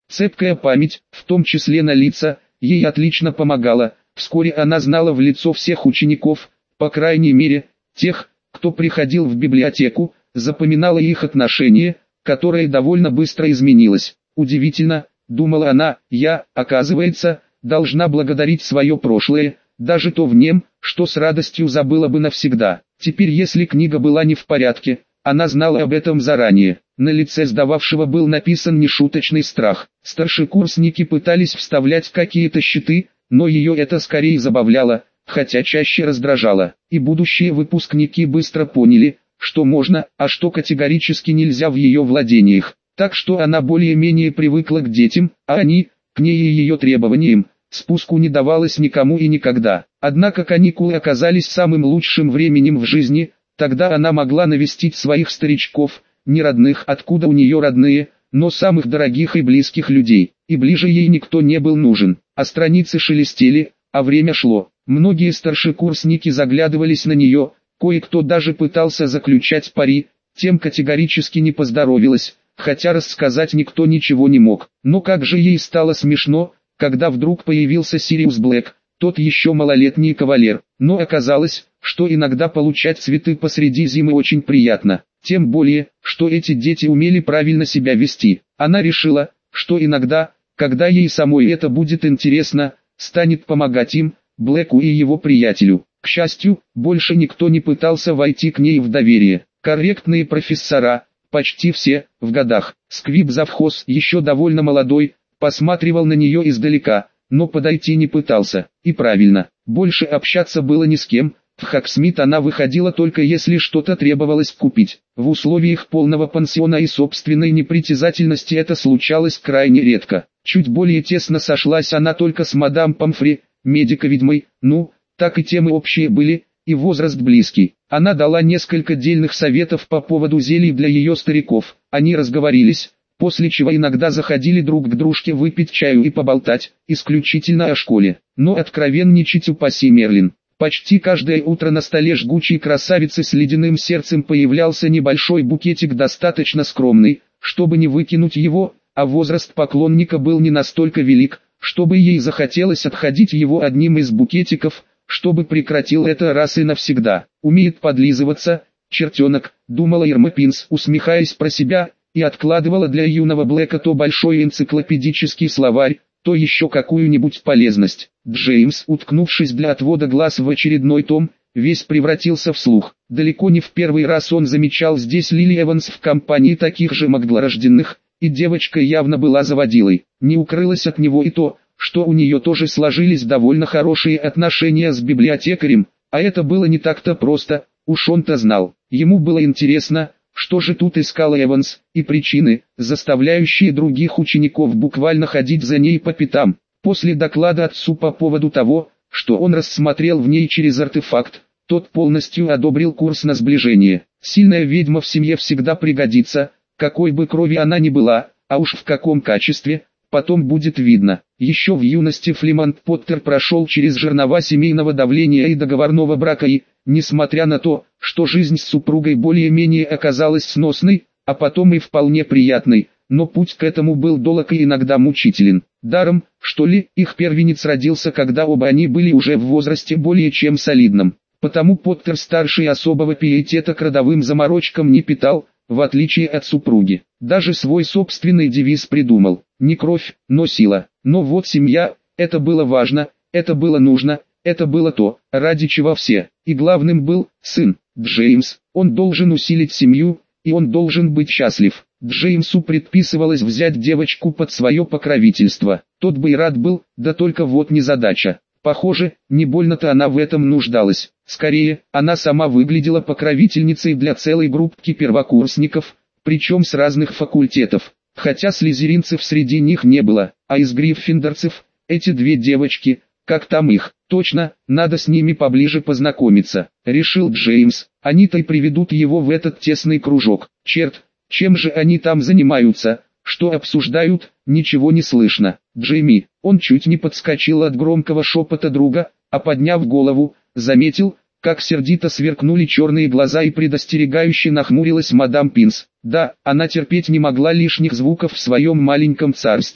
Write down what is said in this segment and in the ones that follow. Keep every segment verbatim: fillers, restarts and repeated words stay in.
Цепкая память, в том числе на лица, ей отлично помогала. Вскоре она знала в лицо всех учеников, по крайней мере, тех, кто приходил в библиотеку, запоминала их отношение, которое довольно быстро изменилось. Удивительно, думала она, я, оказывается, должна благодарить свое прошлое, даже то в нем, что с радостью забыла бы навсегда. Теперь, если книга была не в порядке, она знала об этом заранее. На лице сдававшего был написан нешуточный страх. Старшекурсники пытались вставлять какие-то щиты, но ее это скорее забавляло, хотя чаще раздражало. И будущие выпускники быстро поняли, что можно, а что категорически нельзя в ее владениях. Так что она более-менее привыкла к детям, а они, к ней и ее требованиям, спуску не давалось никому и никогда. Однако каникулы оказались самым лучшим временем в жизни, тогда она могла навестить своих старичков, не родных, откуда у нее родные, но самых дорогих и близких людей. И ближе ей никто не был нужен. А страницы шелестели, а время шло. Многие старшекурсники заглядывались на нее, кое-кто даже пытался заключать пари, тем категорически не поздоровилось, хотя рассказать никто ничего не мог. Но как же ей стало смешно, когда вдруг появился Сириус Блэк, тот еще малолетний кавалер. Но оказалось, что иногда получать цветы посреди зимы очень приятно. Тем более, что эти дети умели правильно себя вести. Она решила, что иногда, когда ей самой это будет интересно, станет помогать им, Блэку и его приятелю. К счастью, больше никто не пытался войти к ней в доверие. Корректные профессора, почти все, в годах. Сквиб-завхоз, еще довольно молодой, посматривал на нее издалека, но подойти не пытался. И правильно, больше общаться было ни с кем. В Хаксмит она выходила только если что-то требовалось купить. В условиях полного пансиона и собственной непритязательности это случалось крайне редко. Чуть более тесно сошлась она только с мадам Помфри, медико-ведьмой, ну, так и темы общие были, и возраст близкий. Она дала несколько дельных советов по поводу зелий для ее стариков. Они разговорились, после чего иногда заходили друг к дружке выпить чаю и поболтать, исключительно о школе. Но откровенничать упаси Мерлин. Почти каждое утро на столе жгучей красавицы с ледяным сердцем появлялся небольшой букетик, достаточно скромный, чтобы не выкинуть его, а возраст поклонника был не настолько велик, чтобы ей захотелось отходить его одним из букетиков, чтобы прекратил это раз и навсегда. Умеет подлизываться, чертенок, думала Ирма Пинс, усмехаясь про себя, и откладывала для юного Блэка то большой энциклопедический словарь, то еще какую-нибудь полезность. Джеймс, уткнувшись для отвода глаз в очередной том, весь превратился в слух. Далеко не в первый раз он замечал здесь Лили Эванс в компании таких же маглорожденных, и девочка явно была заводилой. Не укрылось от него и то, что у нее тоже сложились довольно хорошие отношения с библиотекарем, а это было не так-то просто, уж он-то знал. Ему было интересно, что же тут искала Эванс, и причины, заставляющие других учеников буквально ходить за ней по пятам. После доклада отцу по поводу того, что он рассмотрел в ней через артефакт, тот полностью одобрил курс на сближение. Сильная ведьма в семье всегда пригодится, какой бы крови она ни была, а уж в каком качестве, потом будет видно. Еще в юности Флемант Поттер прошел через жернова семейного давления и договорного брака и, несмотря на то, что жизнь с супругой более-менее оказалась сносной, а потом и вполне приятной, но путь к этому был долг и иногда мучителен. Даром, что ли, их первенец родился, когда оба они были уже в возрасте более чем солидном. Потому Поттер-старший особого пиетета к родовым заморочкам не питал, в отличие от супруги. Даже свой собственный девиз придумал: не кровь, но сила. Но вот семья, это было важно, это было нужно, это было то, ради чего все. И главным был сын, Джеймс. Он должен усилить семью, и он должен быть счастлив. Джеймсу предписывалось взять девочку под свое покровительство. Тот бы и рад был, да только вот незадача. Похоже, не больно-то она в этом нуждалась. Скорее, она сама выглядела покровительницей для целой группки первокурсников, причем с разных факультетов. Хотя слизеринцев среди них не было, а из гриффиндорцев, эти две девочки, как там их, точно, надо с ними поближе познакомиться, решил Джеймс. Они-то и приведут его в этот тесный кружок. Черт, чем же они там занимаются? Что обсуждают, ничего не слышно. Джейми, он чуть не подскочил от громкого шепота друга, а подняв голову, заметил, как сердито сверкнули черные глаза и предостерегающе нахмурилась мадам Пинс. Да, она терпеть не могла лишних звуков в своем маленьком царстве.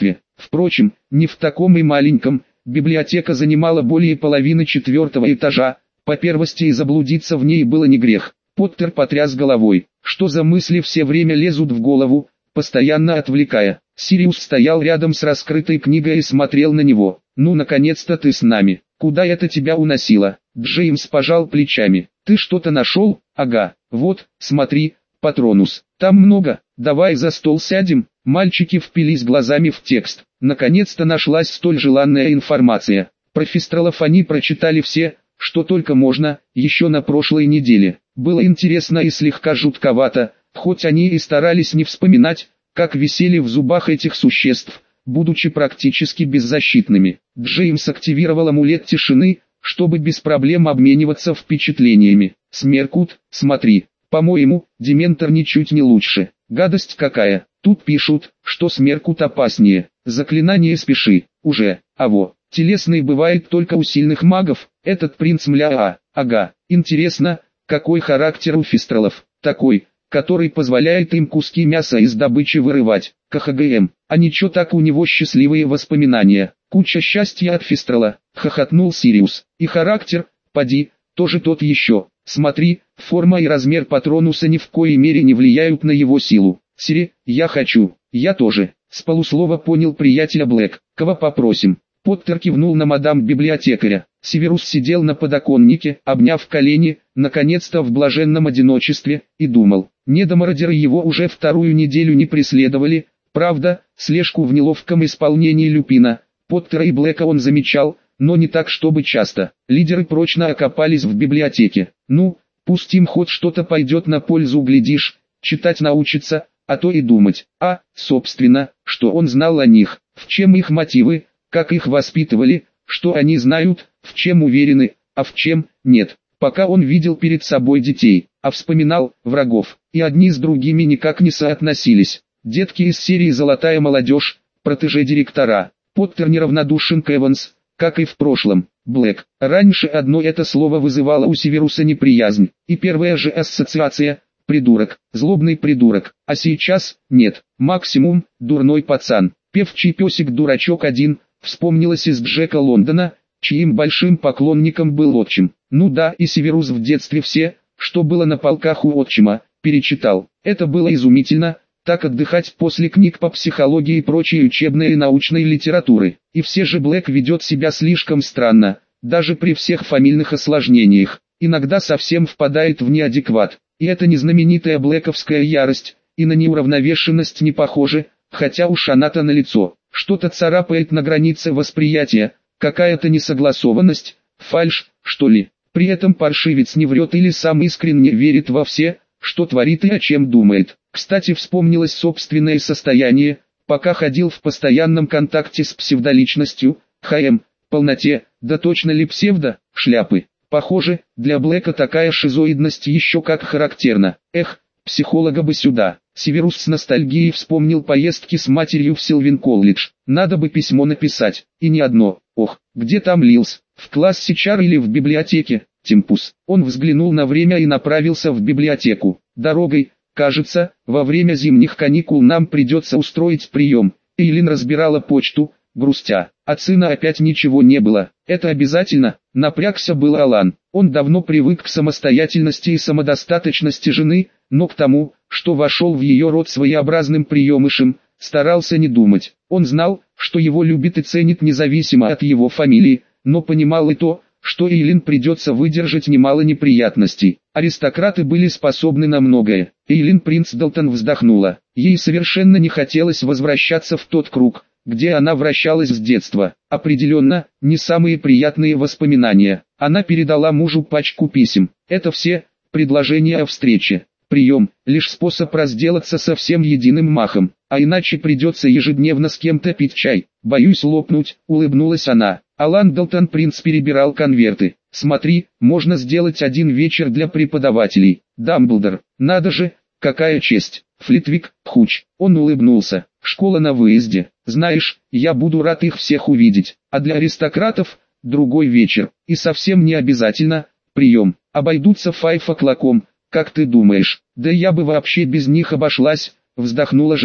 Впрочем, не в таком и маленьком. Библиотека занимала более половины четвертого этажа. По первости и заблудиться в ней было не грех. Поттер потряс головой. Что за мысли все время лезут в голову, постоянно отвлекая. Сириус стоял рядом с раскрытой книгой и смотрел на него. «Ну, наконец-то ты с нами. Куда это тебя уносило?» Джеймс пожал плечами. «Ты что-то нашел?» «Ага, вот, смотри, Патронус. Там много, давай за стол сядем». Мальчики впились глазами в текст. Наконец-то нашлась столь желанная информация. Про фистралов они прочитали все, что только можно, еще на прошлой неделе. Было интересно и слегка жутковато, хоть они и старались не вспоминать, как висели в зубах этих существ, будучи практически беззащитными. Джеймс активировал амулет тишины, чтобы без проблем обмениваться впечатлениями. «Смеркут, смотри, по-моему, Дементор ничуть не лучше. Гадость какая. Тут пишут, что Смеркут опаснее. Заклинание спеши, уже, аво. Телесный бывает только у сильных магов, этот принц мля-а, ага. Интересно, какой характер у фистралов? Такой, который позволяет им куски мяса из добычи вырывать. КХГМ, а ничего так у него счастливые воспоминания. Куча счастья от фистрала», хохотнул Сириус. «И характер, поди, тоже тот еще. Смотри, форма и размер Патронуса ни в коей мере не влияют на его силу. Сири, я хочу, я тоже». С полуслова понял приятеля Блэк. «Кого попросим?» Поттер кивнул на мадам-библиотекаря. Северус сидел на подоконнике, обняв колени, наконец-то в блаженном одиночестве, и думал. Недомародеры его уже вторую неделю не преследовали. Правда, слежку в неловком исполнении Люпина, Поттера и Блэка он замечал, но не так чтобы часто. Лидеры прочно окопались в библиотеке. Ну, пусть им хоть что-то пойдет на пользу, глядишь, читать научится, а то и думать. А, собственно, что он знал о них, в чем их мотивы, как их воспитывали, что они знают, в чем уверены, а в чем нет. Пока он видел перед собой детей, а вспоминал врагов, и одни с другими никак не соотносились. Детки из серии «Золотая молодежь», протеже директора. Поттер неравнодушен к Эванс, как и в прошлом. Блэк. Раньше одно это слово вызывало у Северуса неприязнь, и первая же ассоциация – придурок, злобный придурок, а сейчас – нет, максимум – дурной пацан. Певчий песик-дурачок один, вспомнилось из Джека Лондона, чьим большим поклонником был отчим. Ну да, и Северус в детстве все, что было на полках у отчима, перечитал. Это было изумительно, так отдыхать после книг по психологии и прочей учебной и научной литературы. И все же Блэк ведет себя слишком странно, даже при всех фамильных осложнениях. Иногда совсем впадает в неадекват. И это не знаменитая блэковская ярость, и на неуравновешенность не похоже, хотя уж она-то налицо. Что-то царапает на границе восприятия, какая-то несогласованность, фальшь, что ли. При этом паршивец не врет или сам искренне верит во все, что творит и о чем думает. Кстати, вспомнилось собственное состояние, пока ходил в постоянном контакте с псевдоличностью, ХМ, полноте, да точно ли псевдо, шляпы. Похоже, для Блэка такая шизоидность еще как характерна. Эх, психолога бы сюда. Северус с ностальгией вспомнил поездки с матерью в Силвин-колледж. Надо бы письмо написать, и не одно. Ох, где там Лилс? В классе Чар или в библиотеке? Тимпус. Он взглянул на время и направился в библиотеку. Дорогой, кажется, во время зимних каникул нам придется устроить прием. Эйлин разбирала почту, грустя. От сына опять ничего не было. Это обязательно? Напрягся был Алан. Он давно привык к самостоятельности и самодостаточности жены, но к тому, что вошел в ее род своеобразным приемышем, старался не думать. Он знал, что его любит и ценит независимо от его фамилии, но понимал и то, что Эйлин придется выдержать немало неприятностей. Аристократы были способны на многое. Эйлин Принцдалтон вздохнула. Ей совершенно не хотелось возвращаться в тот круг, где она вращалась с детства. Определенно, не самые приятные воспоминания. Она передала мужу пачку писем. Это все предложения о встрече. Прием – лишь способ разделаться со всем единым махом, а иначе придется ежедневно с кем-то пить чай. Боюсь лопнуть, улыбнулась она. Алан Далтон Принц перебирал конверты. Смотри, можно сделать один вечер для преподавателей. Дамблдор, надо же, какая честь. Флитвик, Хуч, он улыбнулся. Школа на выезде. Знаешь, я буду рад их всех увидеть. А для аристократов – другой вечер. И совсем не обязательно прием. Обойдутся файфоклаком. Как ты думаешь? Да я бы вообще без них обошлась, вздохнула жена.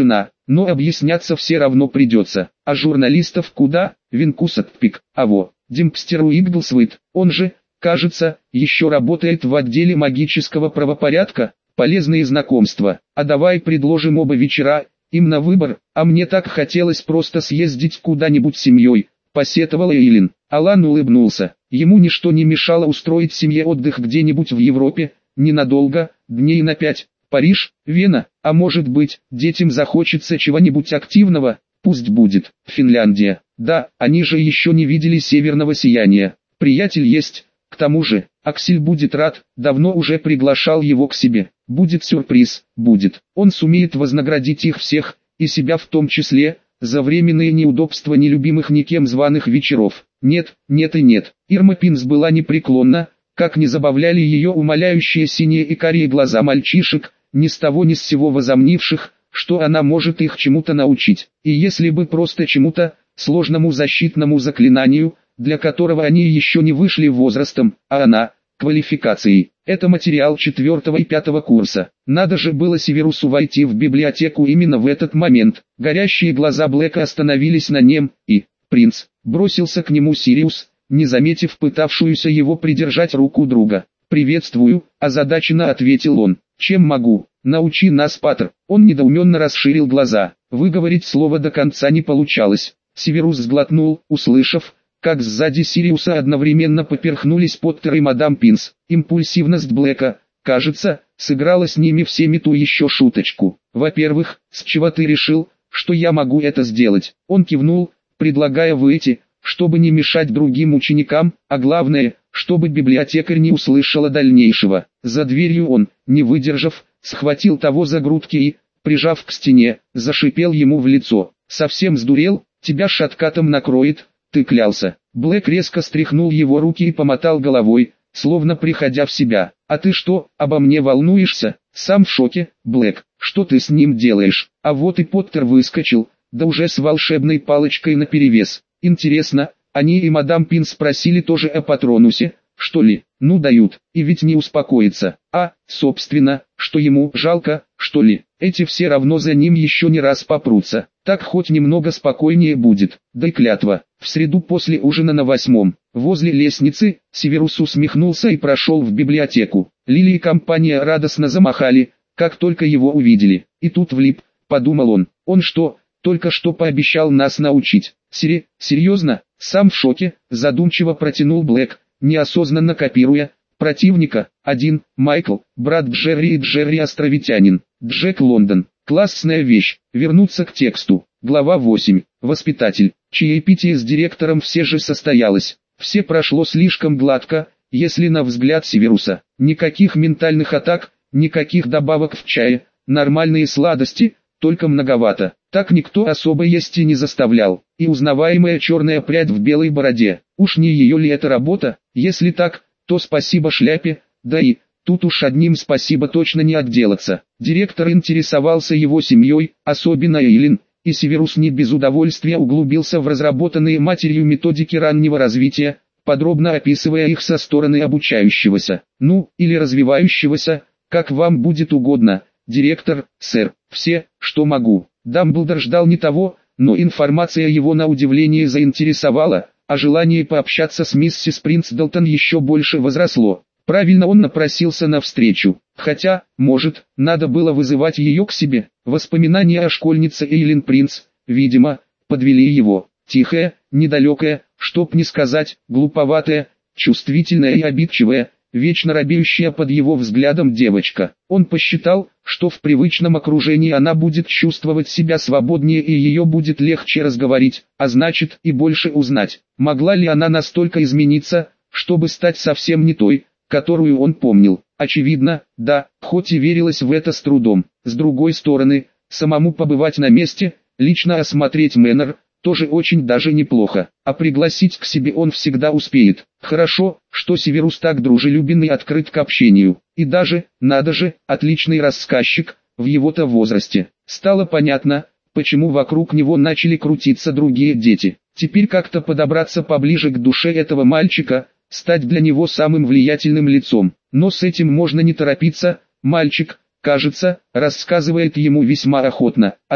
но объясняться все равно придется. А журналистов куда? Винкусатпик, а во, Димпстеру Игглсвит, он же, кажется, еще работает в отделе магического правопорядка. Полезные знакомства. А давай предложим оба вечера, им на выбор, а мне так хотелось просто съездить куда-нибудь с семьей, посетовала Эйлин. Алан улыбнулся. Ему ничто не мешало устроить семье отдых где-нибудь в Европе, ненадолго, дней на пять. Париж, Вена, а может быть, детям захочется чего-нибудь активного, пусть будет, Финляндия. Да, они же еще не видели северного сияния. Приятель есть, к тому же, Аксель будет рад, давно уже приглашал его к себе. Будет сюрприз, будет. Он сумеет вознаградить их всех, и себя в том числе, за временные неудобства нелюбимых никем званых вечеров. Нет, нет и нет. Ирма Пинс была непреклонна, как не забавляли ее умоляющие синие и карие глаза мальчишек, ни с того ни с сего возомнивших, что она может их чему-то научить. И если бы просто чему-то, сложному защитному заклинанию, для которого они еще не вышли возрастом, а она, квалификацией. Это материал четвертого и пятого курса. Надо же было Северусу войти в библиотеку именно в этот момент. Горящие глаза Блэка остановились на нем, и принц бросился к нему Сириус, не заметив пытавшуюся его придержать руку друга. «Приветствую», – озадаченно ответил он. «Чем могу? Научи нас, Паттер». Он недоуменно расширил глаза. Выговорить слово до конца не получалось. Северус сглотнул, услышав, как сзади Сириуса одновременно поперхнулись Поттер и мадам Пинс. Импульсивность Блэка, кажется, сыграла с ними всеми ту еще шуточку. «Во-первых, с чего ты решил, что я могу это сделать?» Он кивнул, предлагая выйти, чтобы не мешать другим ученикам, а главное, чтобы библиотекарь не услышала дальнейшего. За дверью он, не выдержав, схватил того за грудки и, прижав к стене, зашипел ему в лицо. «Совсем сдурел? Тебя шаткатом накроет, ты клялся». Блэк резко стряхнул его руки и помотал головой, словно приходя в себя. «А ты что, обо мне волнуешься?» «Сам в шоке, Блэк. Что ты с ним делаешь?» А вот и Поттер выскочил, да уже с волшебной палочкой наперевес. «Интересно, они и мадам Пин спросили тоже о Патронусе, что ли? Ну дают, и ведь не успокоится. А, собственно, что ему жалко, что ли? Эти все равно за ним еще не раз попрутся. Так хоть немного спокойнее будет. Да и клятва». В среду после ужина на восьмом, возле лестницы, Северус усмехнулся и прошел в библиотеку. Лили и компания радостно замахали, как только его увидели. И тут влип, подумал он. Он что, только что пообещал нас научить? Сери, серьезно? Сам в шоке, задумчиво протянул Блэк, неосознанно копируя противника. Один, Майкл, брат Джерри и Джерри островитянин. Джек Лондон. Классная вещь. Вернуться к тексту. Глава восемь. Воспитатель. Чаепитие с директором все же состоялось. Все прошло слишком гладко, если на взгляд Северуса. Никаких ментальных атак, никаких добавок в чае, нормальные сладости, только многовато. Так никто особо есть и не заставлял. И узнаваемая черная прядь в белой бороде. Уж не ее ли это работа? Если так, то спасибо шляпе, да и... Тут уж одним спасибо точно не отделаться. Директор интересовался его семьей, особенно Эйлин, и Северус не без удовольствия углубился в разработанные матерью методики раннего развития, подробно описывая их со стороны обучающегося, ну, или развивающегося, как вам будет угодно. Директор, сэр, все, что могу. Дамблдор ждал не того, но информация его на удивление заинтересовала, а желание пообщаться с миссис Принцдлтон еще больше возросло. Правильно он напросился навстречу, хотя, может, надо было вызывать ее к себе. Воспоминания о школьнице Эйлин Принц, видимо, подвели его. Тихая, недалекая, чтоб не сказать, глуповатая, чувствительная и обидчивая, вечно робеющая под его взглядом девочка. Он посчитал, что в привычном окружении она будет чувствовать себя свободнее и ее будет легче разговорить, а значит и больше узнать. Могла ли она настолько измениться, чтобы стать совсем не той, которую он помнил? Очевидно, да, хоть и верилось в это с трудом. С другой стороны, самому побывать на месте, лично осмотреть Мэннер, тоже очень даже неплохо, а пригласить к себе он всегда успеет. Хорошо, что Северус так дружелюбен и открыт к общению, и даже, надо же, отличный рассказчик, в его-то возрасте. Стало понятно, почему вокруг него начали крутиться другие дети. Теперь как-то подобраться поближе к душе этого мальчика, стать для него самым влиятельным лицом. Но с этим можно не торопиться, мальчик, кажется, рассказывает ему весьма охотно, а то,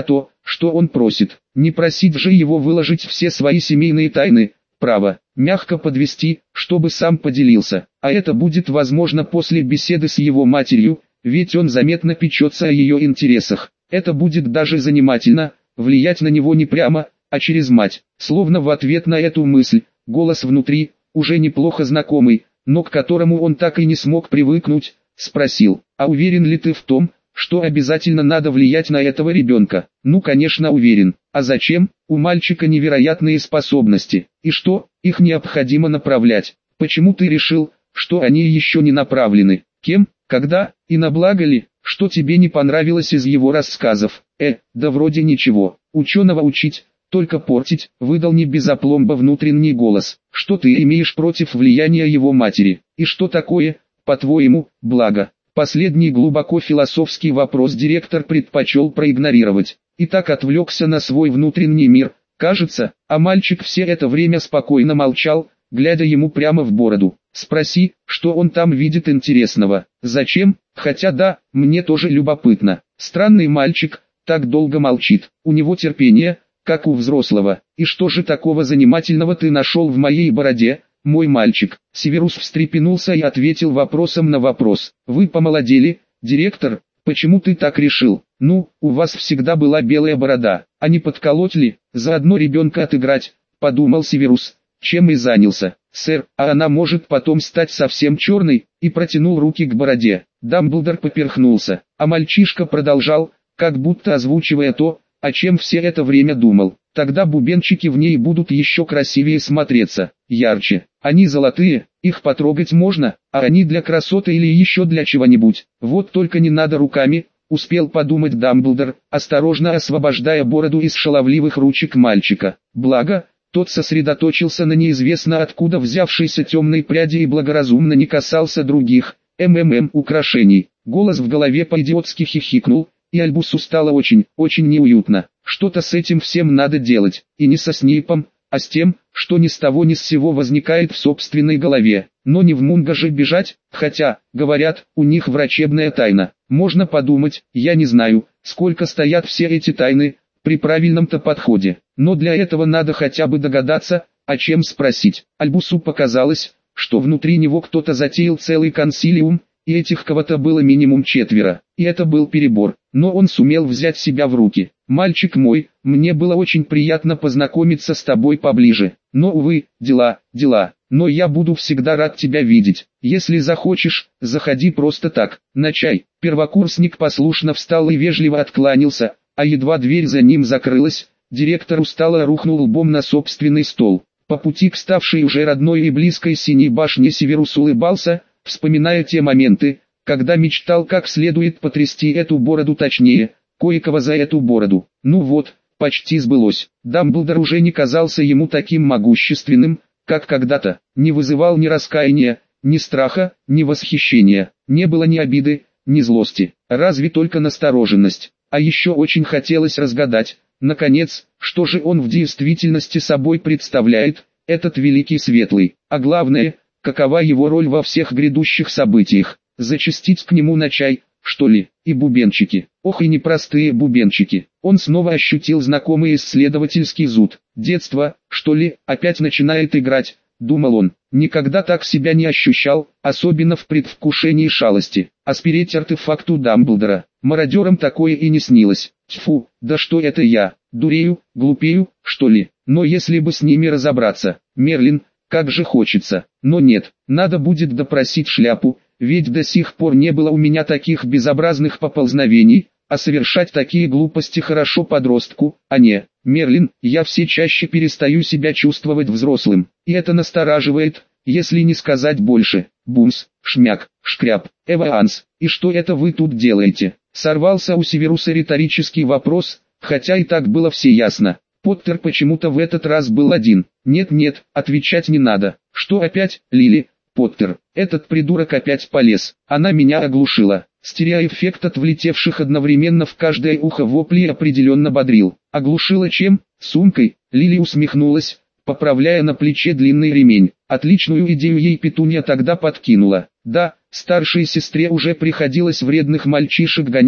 что он просит. Не просить же его выложить все свои семейные тайны, право, мягко подвести, чтобы сам поделился. А это будет возможно после беседы с его матерью, ведь он заметно печется о ее интересах. Это будет даже занимательно, влиять на него не прямо, а через мать. Словно в ответ на эту мысль, голос внутри, уже неплохо знакомый, но к которому он так и не смог привыкнуть, спросил: «А уверен ли ты в том, что обязательно надо влиять на этого ребенка?» «Ну, конечно, уверен. А зачем? У мальчика невероятные способности. И что, их необходимо направлять? Почему ты решил, что они еще не направлены? Кем, когда, и на благо ли? Что тебе не понравилось из его рассказов?» «Э, да вроде ничего. Ученого учить, только портить», — выдал не без опломба внутренний голос. «Что ты имеешь против влияния его матери? И что такое, по-твоему, благо?» Последний глубоко философский вопрос директор предпочел проигнорировать. И так отвлекся на свой внутренний мир, кажется, а мальчик все это время спокойно молчал, глядя ему прямо в бороду. «Спроси, что он там видит интересного». «Зачем? Хотя да, мне тоже любопытно». Странный мальчик, так долго молчит. У него терпение, как у взрослого. «И что же такого занимательного ты нашел в моей бороде, мой мальчик?» Северус встрепенулся и ответил вопросом на вопрос. «Вы помолодели, директор? Почему ты так решил? Ну, у вас всегда была белая борода, а не подколоть ли, заодно ребенка отыграть?» Подумал Северус, чем и занялся. «Сэр, а она может потом стать совсем черной?» И протянул руки к бороде. Дамблдор поперхнулся, а мальчишка продолжал, как будто озвучивая то, о чем все это время думал. «Тогда бубенчики в ней будут еще красивее смотреться, ярче. Они золотые, их потрогать можно, а они для красоты или еще для чего-нибудь. Вот только не надо руками», — успел подумать Дамблдор, осторожно освобождая бороду из шаловливых ручек мальчика. Благо, тот сосредоточился на неизвестно откуда взявшейся темной пряди и благоразумно не касался других, МММ украшений. Голос в голове по-идиотски хихикнул, и Альбусу стало очень, очень неуютно. Что-то с этим всем надо делать, и не со Снейпом, а с тем, что ни с того ни с сего возникает в собственной голове. Но не в Мунго же бежать, хотя, говорят, у них врачебная тайна. Можно подумать, я не знаю, сколько стоят все эти тайны, при правильном-то подходе. Но для этого надо хотя бы догадаться, о чем спросить. Альбусу показалось, что внутри него кто-то затеял целый консилиум, и этих кого-то было минимум четверо, и это был перебор, но он сумел взять себя в руки. «Мальчик мой, мне было очень приятно познакомиться с тобой поближе, но, увы, дела, дела, но я буду всегда рад тебя видеть. Если захочешь, заходи просто так, на чай». Первокурсник послушно встал и вежливо откланялся, а едва дверь за ним закрылась, директор устало рухнул лбом на собственный стол. По пути к ставшей уже родной и близкой синей башне Северус улыбался, вспоминая те моменты, когда мечтал как следует потрясти эту бороду, точнее, кое-кого за эту бороду. Ну вот, почти сбылось. Дамблдор уже не казался ему таким могущественным, как когда-то, не вызывал ни раскаяния, ни страха, ни восхищения, не было ни обиды, ни злости, разве только настороженность. А еще очень хотелось разгадать, наконец, что же он в действительности собой представляет, этот великий светлый, а главное, какова его роль во всех грядущих событиях. Зачастить к нему на чай, что ли, и бубенчики. Ох и непростые бубенчики. Он снова ощутил знакомый исследовательский зуд. Детство, что ли, опять начинает играть, думал он. Никогда так себя не ощущал, особенно в предвкушении шалости. А спереть артефакт у Дамблдора, мародерам такое и не снилось. Тьфу, да что это я, дурею, глупею, что ли? Но если бы с ними разобраться, Мерлин, как же хочется. Но нет, надо будет допросить шляпу, ведь до сих пор не было у меня таких безобразных поползновений, а совершать такие глупости хорошо подростку, а не, Мерлин, я все чаще перестаю себя чувствовать взрослым, и это настораживает, если не сказать больше. Бумс, шмяк, шкряп, эваанс, и что это вы тут делаете? Сорвался у Северуса риторический вопрос, хотя и так было все ясно. Поттер почему-то в этот раз был один. Нет-нет, отвечать не надо. Что опять, Лили? Поттер, этот придурок опять полез. Она меня оглушила. Стереоэффект от влетевших одновременно в каждое ухо воплей определенно бодрил. Оглушила чем? Сумкой? Лили усмехнулась, поправляя на плече длинный ремень. Отличную идею ей Петунья тогда подкинула. Да, старшей сестре уже приходилось вредных мальчишек гонять,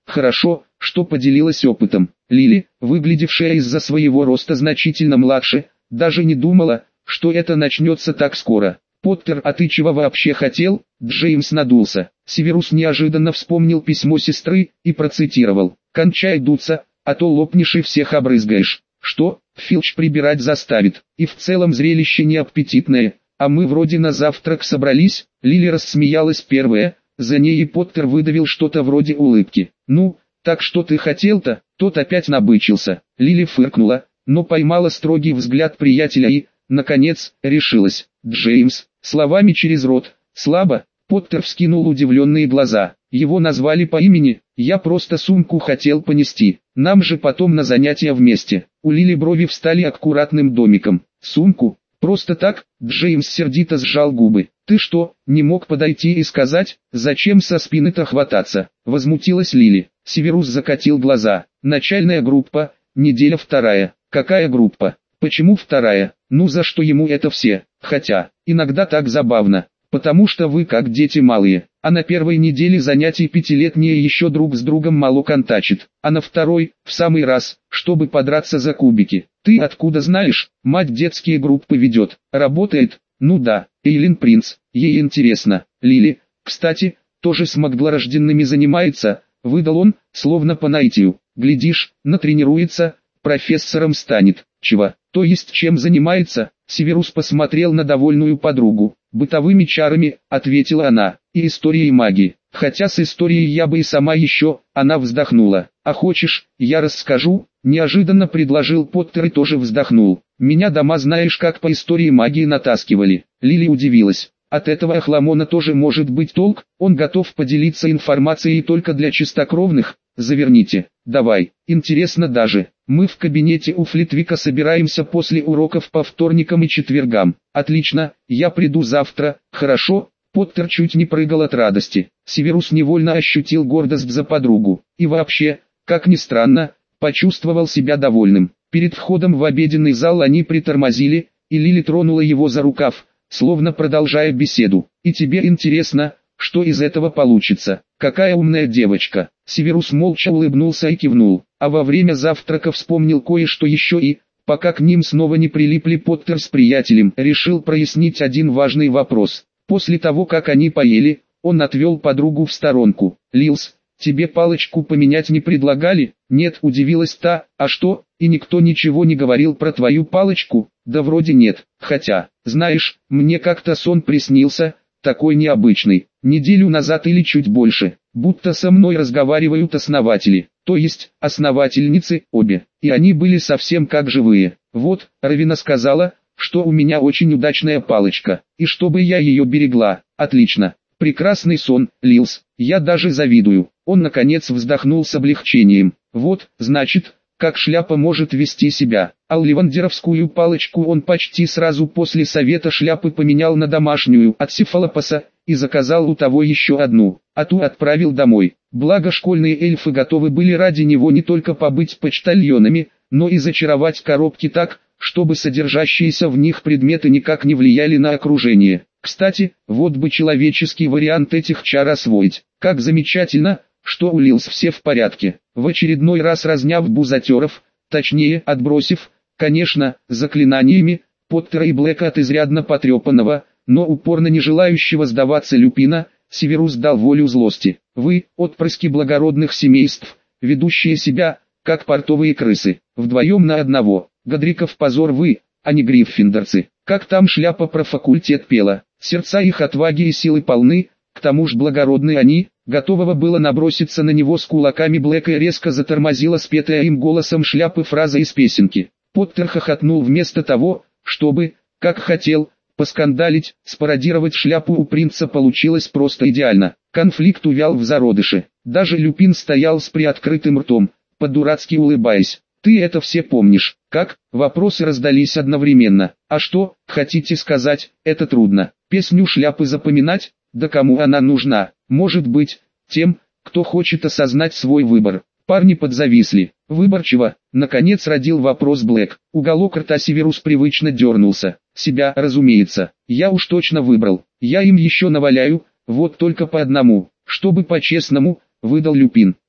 Хорошо, что поделилась опытом. Лили, выглядевшая из-за своего роста значительно младше, даже не думала, что это начнется так скоро. «Поттер, а ты чего вообще хотел?» Джеймс надулся. Северус неожиданно вспомнил письмо сестры и процитировал. «Кончай дуться, а то лопнешь и всех обрызгаешь». «Что?» Филч прибирать заставит. И в целом зрелище неаппетитное. А мы вроде на завтрак собрались. Лили рассмеялась первая, за ней и Поттер выдавил что-то вроде улыбки. «Ну, так что ты хотел-то?» Тот опять набычился. Лили фыркнула, но поймала строгий взгляд приятеля и, наконец, решилась. «Джеймс», словами через рот, слабо. Поттер вскинул удивленные глаза. Его назвали по имени, я просто сумку хотел понести. Нам же потом на занятия вместе. У Лили брови встали аккуратным домиком. Сумку? Просто так? Джеймс сердито сжал губы. Ты что, не мог подойти и сказать, зачем со спины-то хвататься? Возмутилась Лили. Северус закатил глаза. Начальная группа, неделя вторая. Какая группа? Почему вторая? Ну за что ему это все? Хотя, иногда так забавно. Потому что вы как дети малые, а на первой неделе занятий пятилетние еще друг с другом мало контачат, а на второй, в самый раз, чтобы подраться за кубики. Ты откуда знаешь? Мать детские группы ведет, работает, ну да, Эйлин Принц, ей интересно. Лили, кстати, тоже с магдлорожденными занимается, выдал он, словно по наитию. Глядишь, натренируется, профессором станет. Чего? То есть чем занимается? Северус посмотрел на довольную подругу. «Бытовыми чарами», — ответила она, — «и историей магии. Хотя с историей я бы и сама еще», — она вздохнула. «А хочешь, я расскажу?» — неожиданно предложил Поттер и тоже вздохнул. «Меня дома знаешь как по истории магии натаскивали». Лили удивилась. От этого охламона тоже может быть толк, он готов поделиться информацией только для чистокровных. Заверните, давай, интересно даже. Мы в кабинете у Флитвика собираемся после уроков по вторникам и четвергам. Отлично, я приду завтра, хорошо? Поттер чуть не прыгал от радости. Северус невольно ощутил гордость за подругу. И вообще, как ни странно, почувствовал себя довольным. Перед входом в обеденный зал они притормозили, и Лили тронула его за рукав, словно продолжая беседу. «И тебе интересно, что из этого получится? Какая умная девочка!» Северус молча улыбнулся и кивнул, а во время завтрака вспомнил кое-что еще и, пока к ним снова не прилипли Поттер с приятелем, решил прояснить один важный вопрос. После того, как они поели, он отвел подругу в сторонку. «Лилс, тебе палочку поменять не предлагали?» «Нет», удивилась та, «а что, и никто ничего не говорил про твою палочку?» «Да вроде нет, хотя, знаешь, мне как-то сон приснился, такой необычный, неделю назад или чуть больше, будто со мной разговаривают основатели, то есть, основательницы, обе, и они были совсем как живые. Вот, Равина сказала, что у меня очень удачная палочка, и чтобы я ее берегла. Отлично, прекрасный сон, Лилс, я даже завидую». Он наконец вздохнул с облегчением. «Вот, значит, как шляпа может вести себя». Алливандеровскую палочку он почти сразу после совета шляпы поменял на домашнюю от Сифалопоса, и заказал у того еще одну, а ту отправил домой. Благо школьные эльфы готовы были ради него не только побыть почтальонами, но и зачаровать коробки так, чтобы содержащиеся в них предметы никак не влияли на окружение. Кстати, вот бы человеческий вариант этих чар освоить. Как замечательно, что у Лилс все в порядке. В очередной раз разняв бузатеров, точнее отбросив, конечно, заклинаниями, Поттера и Блэка от изрядно потрепанного, но упорно не желающего сдаваться Люпина, Северус дал волю злости. «Вы, отпрыски благородных семейств, ведущие себя, как портовые крысы, вдвоем на одного. Годриков позор вы, а не гриффиндорцы. Как там шляпа про факультет пела, сердца их отваги и силы полны, к тому ж благородны они». Готового было наброситься на него с кулаками Блэка и резко затормозила спетая им голосом шляпы фраза из песенки. Поттер хохотнул вместо того, чтобы, как хотел, поскандалить, спародировать шляпу у принца получилось просто идеально. Конфликт увял в зародыше. Даже Люпин стоял с приоткрытым ртом, по-дурацки улыбаясь. «Ты это все помнишь?» «Как?» Вопросы раздались одновременно. «А что, хотите сказать, это трудно? Песню шляпы запоминать? Да кому она нужна? Может быть, тем, кто хочет осознать свой выбор». Парни подзависли. «Выборчиво», наконец родил вопрос Блэк. Уголок рта Северус привычно дернулся. «Себя, разумеется. Я уж точно выбрал. Я им еще наваляю, вот только по одному, чтобы по-честному», выдал Люпин.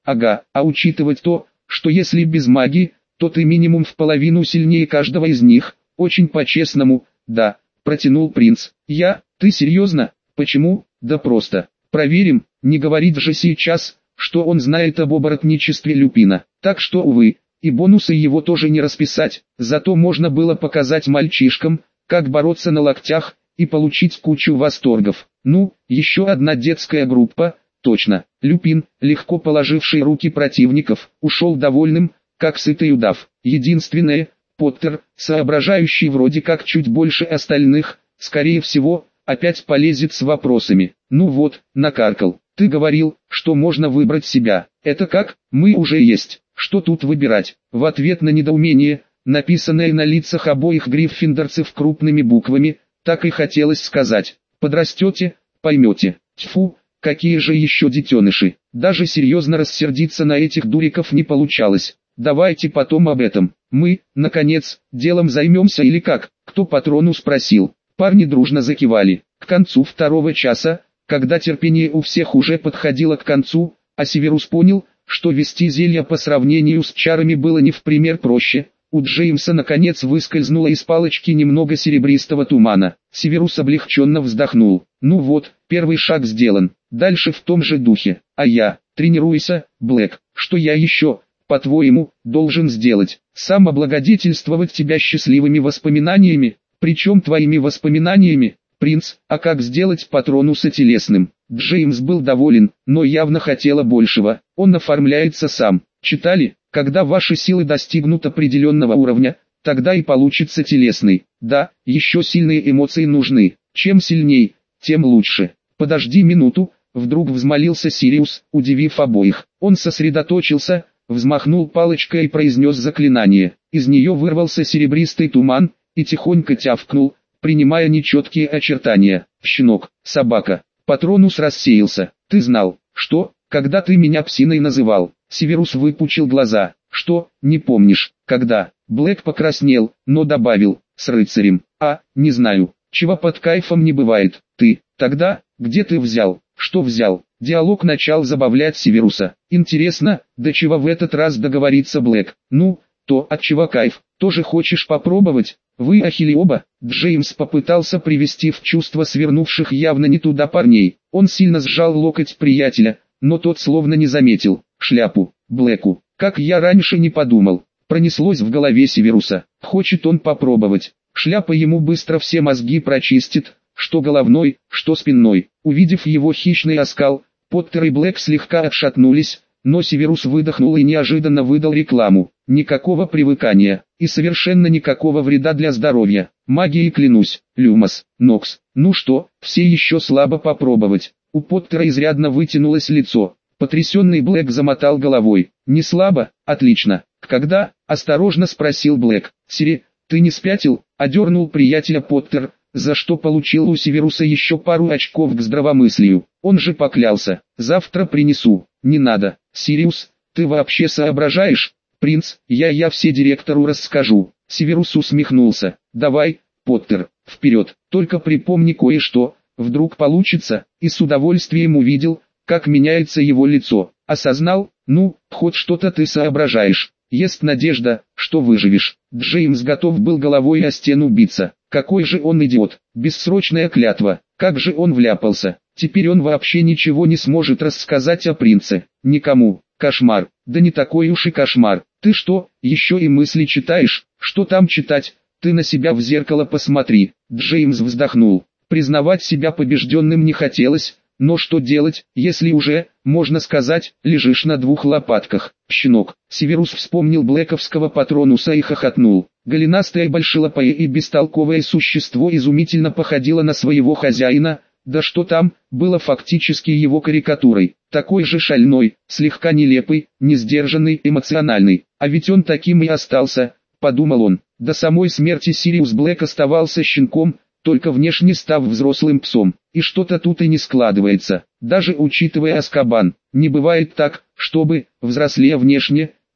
Ага, а учитывать то, что если без магии, то ты минимум в половину сильнее каждого из них, очень по-честному, да, протянул принц. Я, ты серьезно? Почему? Да просто. Проверим, не говорит же сейчас, что он знает об оборотничестве Люпина. Так что, увы, и бонусы его тоже не расписать, зато можно было показать мальчишкам, как бороться на локтях, и получить кучу восторгов. Ну, еще одна детская группа, точно. Люпин, легко положивший руки противников, ушел довольным, как сытый удав. Единственное, Поттер, соображающий вроде как чуть больше остальных, скорее всего, опять полезет с вопросами. Ну вот, накаркал. Ты говорил, что можно выбрать себя. Это как? Мы уже есть. Что тут выбирать? В ответ на недоумение, написанное на лицах обоих гриффиндорцев крупными буквами, так и хотелось сказать. Подрастете, поймете. Тьфу, какие же еще детеныши. Даже серьезно рассердиться на этих дуриков не получалось. Давайте потом об этом. Мы, наконец, делом займемся или как? Кто патрону спросил. Парни дружно закивали. К концу второго часа, когда терпение у всех уже подходило к концу, а Северус понял, что вести зелья по сравнению с чарами было не в пример проще, у Джеймса наконец выскользнуло из палочки немного серебристого тумана. Северус облегченно вздохнул. Ну вот, первый шаг сделан. Дальше в том же духе. А я, тренируйся, Блэк. Что я еще, по-твоему, должен сделать? Сам облагодетельствовать тебя счастливыми воспоминаниями? Причем твоими воспоминаниями? Принц, а как сделать Патронуса телесным? Джеймс был доволен, но явно хотела большего. Он оформляется сам. Читали? Когда ваши силы достигнут определенного уровня, тогда и получится телесный. Да, еще сильные эмоции нужны. Чем сильней, тем лучше. Подожди минуту, вдруг взмолился Сириус, удивив обоих. Он сосредоточился, взмахнул палочкой и произнес заклинание. Из нее вырвался серебристый туман, и тихонько тявкнул, принимая нечеткие очертания. Щенок, собака. Патронус рассеялся. Ты знал, что, когда ты меня псиной называл? Северус выпучил глаза. Что, не помнишь, когда? Блэк покраснел, но добавил, с рыцарем. А, не знаю, чего под кайфом не бывает. Ты, тогда, где ты взял? Что взял? Диалог начал забавлять Северуса. Интересно, до чего в этот раз договорится Блэк? Ну, то, от чего кайф, тоже хочешь попробовать? Вы ахили оба? Джеймс попытался привести в чувство свернувших явно не туда парней. Он сильно сжал локоть приятеля, но тот словно не заметил. Шляпу, Блэку, как я раньше не подумал. Пронеслось в голове Северуса. Хочет он попробовать. Шляпа ему быстро все мозги прочистит, что головной, что спинной. Увидев его хищный оскал, Поттер и Блэк слегка отшатнулись, но Северус выдохнул и неожиданно выдал рекламу. Никакого привыкания, и совершенно никакого вреда для здоровья. Магией клянусь, Люмос, Нокс. Ну что, все еще слабо попробовать. У Поттера изрядно вытянулось лицо. Потрясенный Блэк замотал головой. Не слабо? Отлично. Когда? Осторожно спросил Блэк. Сири, ты не спятил? Одернул приятеля Поттер, за что получил у Северуса еще пару очков к здравомыслию. Он же поклялся. Завтра принесу. Не надо. Сириус, ты вообще соображаешь? Принц, я я все директору расскажу. Северус усмехнулся. Давай, Поттер, вперед. Только припомни кое-что. Вдруг получится. И с удовольствием увидел, как меняется его лицо. Осознал? Ну, хоть что-то ты соображаешь. Есть надежда, что выживешь. Джеймс готов был головой о стену биться. Какой же он идиот. Бессрочная клятва. Как же он вляпался. Теперь он вообще ничего не сможет рассказать о принце. Никому. Кошмар. Да не такой уж и кошмар. Ты что, еще и мысли читаешь? Что там читать? Ты на себя в зеркало посмотри. Джеймс вздохнул. Признавать себя побежденным не хотелось. Но что делать, если уже, можно сказать, лежишь на двух лопатках? Щенок. Северус вспомнил блэковского Патронуса и хохотнул. Голенастое большелапое и бестолковое существо изумительно походило на своего хозяина, да что там, было фактически его карикатурой. Такой же шальной, слегка нелепый, несдержанный, эмоциональный. А ведь он таким и остался, подумал он. До самой смерти Сириус Блэк оставался щенком, только внешне став взрослым псом. И что-то тут и не складывается, даже учитывая Азкабан. Не бывает так, чтобы, взрослея внешне,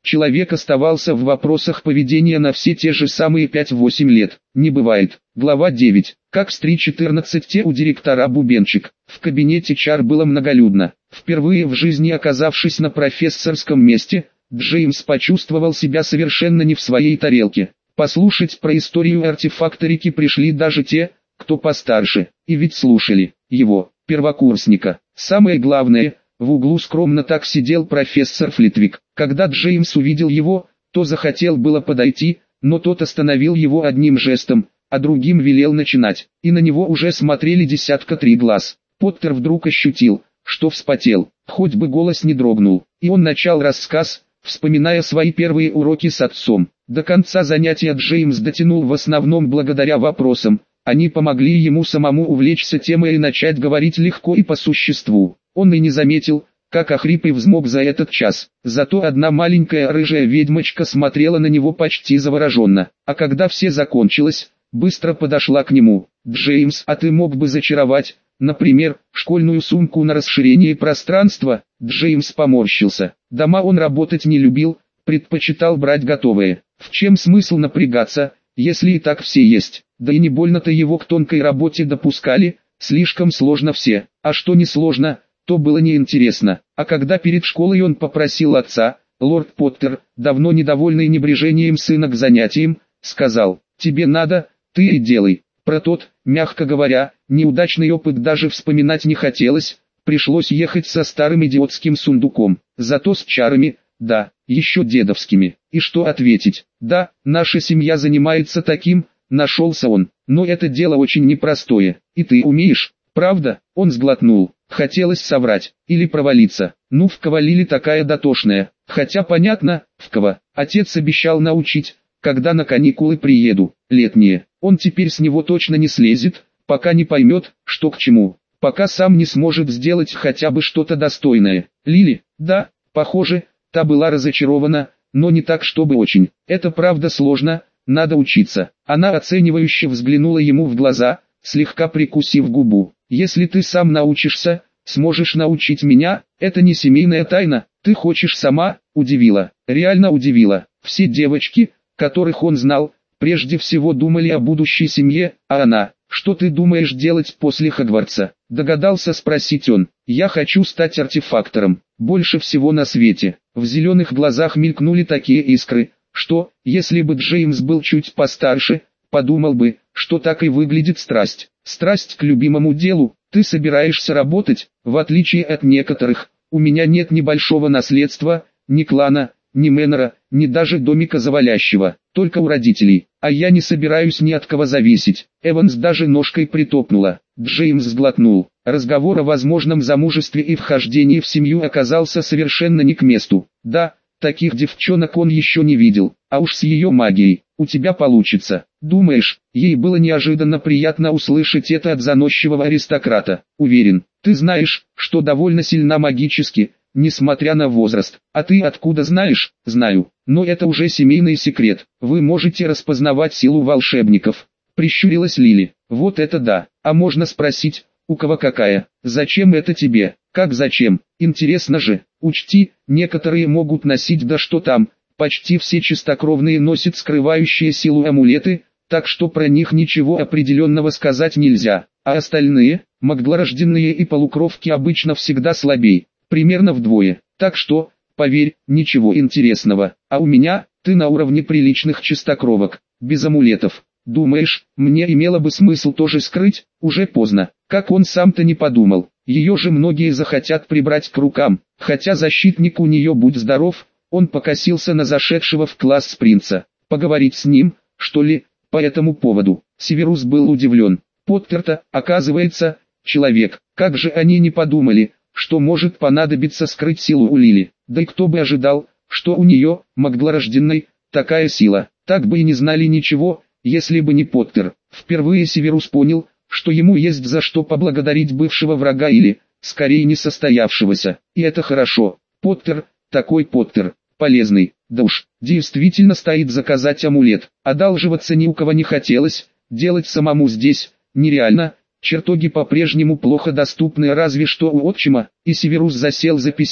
Человек оставался в вопросах поведения на все те же самые пять-восемь лет. Не бывает. Глава девять. Как с три четырнадцать у директора бубенчик. В кабинете Чар было многолюдно. Впервые в жизни оказавшись на профессорском месте, Джеймс почувствовал себя совершенно не в своей тарелке. Послушать про историю артефакторики пришли даже те, кто постарше, и ведь слушали его, первокурсника. Самое главное, в углу скромно так сидел профессор Флитвик. Когда Джеймс увидел его, то захотел было подойти, но тот остановил его одним жестом, а другим велел начинать, и на него уже смотрели десятка три глаз. Поттер вдруг ощутил, что вспотел, хоть бы голос не дрогнул, и он начал рассказ, вспоминая свои первые уроки с отцом. До конца занятия Джеймс дотянул в основном благодаря вопросам, они помогли ему самому увлечься темой и начать говорить легко и по существу. Он и не заметил, как охрип и взмок за этот час. Зато одна маленькая рыжая ведьмочка смотрела на него почти завороженно, а когда все закончилось, быстро подошла к нему. «Джеймс, а ты мог бы зачаровать, например, школьную сумку на расширение пространства?» Джеймс поморщился. Дома он работать не любил, предпочитал брать готовые. В чем смысл напрягаться, если и так все есть? Да и не больно-то его к тонкой работе допускали, слишком сложно все. А что не сложно, то было неинтересно. А когда перед школой он попросил отца, лорд Поттер, давно недовольный небрежением сына к занятиям, сказал: «Тебе надо, ты и делай». Про тот, мягко говоря, неудачный опыт даже вспоминать не хотелось, пришлось ехать со старым идиотским сундуком, зато с чарами, да, еще дедовскими. И что ответить? Да, наша семья занимается таким, нашелся он, но это дело очень непростое, и ты умеешь, правда? Он сглотнул, хотелось соврать, или провалиться. Ну в кого Лили такая дотошная, хотя понятно, в кого. Отец обещал научить, когда на каникулы приеду, летние. Он теперь с него точно не слезет, пока не поймет, что к чему, пока сам не сможет сделать хотя бы что-то достойное. Лили, да, похоже, та была разочарована, но не так чтобы очень. Это правда сложно, надо учиться. Она оценивающе взглянула ему в глаза, слегка прикусив губу. Если ты сам научишься, сможешь научить меня, это не семейная тайна, ты хочешь сама, удивила, реально удивила. Все девочки, которых он знал, прежде всего думали о будущей семье, а она, что ты думаешь делать после Хогвартса? Догадался спросить он. Я хочу стать артефактором, больше всего на свете. В зеленых глазах мелькнули такие искры, что, если бы Джеймс был чуть постарше, подумал бы, что так и выглядит страсть. Страсть к любимому делу. Ты собираешься работать, в отличие от некоторых. У меня нет ни большого наследства, ни клана, ни мэннера, ни даже домика завалящего, только у родителей. А я не собираюсь ни от кого зависеть. Эванс даже ножкой притопнула. Джеймс сглотнул. Разговор о возможном замужестве и вхождении в семью оказался совершенно не к месту. Да, таких девчонок он еще не видел, а уж с ее магией, у тебя получится. Думаешь, ей было неожиданно приятно услышать это от заносчивого аристократа. Уверен, ты знаешь, что довольно сильна магически, несмотря на возраст. А ты откуда знаешь? Знаю, но это уже семейный секрет. Вы можете распознавать силу волшебников. Прищурилась Лили. Вот это да. А можно спросить, у кого какая? Зачем это тебе? Как зачем? Интересно же. Учти, некоторые могут носить да что там. Почти все чистокровные носят скрывающие силу амулеты, так что про них ничего определенного сказать нельзя. А остальные, маглорожденные и полукровки обычно всегда слабей. Примерно вдвое. Так что, поверь, ничего интересного. А у меня, ты на уровне приличных чистокровок, без амулетов. Думаешь, мне имело бы смысл тоже скрыть? Уже поздно. Как он сам-то не подумал. Ее же многие захотят прибрать к рукам. Хотя защитник у нее будь здоров, он покосился на зашедшего в класс принца. Поговорить с ним, что ли, по этому поводу. Северус был удивлен. Поттер-то, оказывается, человек. Как же они не подумали, что может понадобиться скрыть силу у Лили. Да и кто бы ожидал, что у нее, маглорожденной, такая сила. Так бы и не знали ничего, если бы не Поттер. Впервые Северус понял, что ему есть за что поблагодарить бывшего врага или, скорее, несостоявшегося. И это хорошо. Поттер, такой Поттер, полезный. Да уж, действительно стоит заказать амулет. Одалживаться ни у кого не хотелось, делать самому здесь нереально. Чертоги по-прежнему плохо доступны разве что у отчима, и Северус засел за письмо.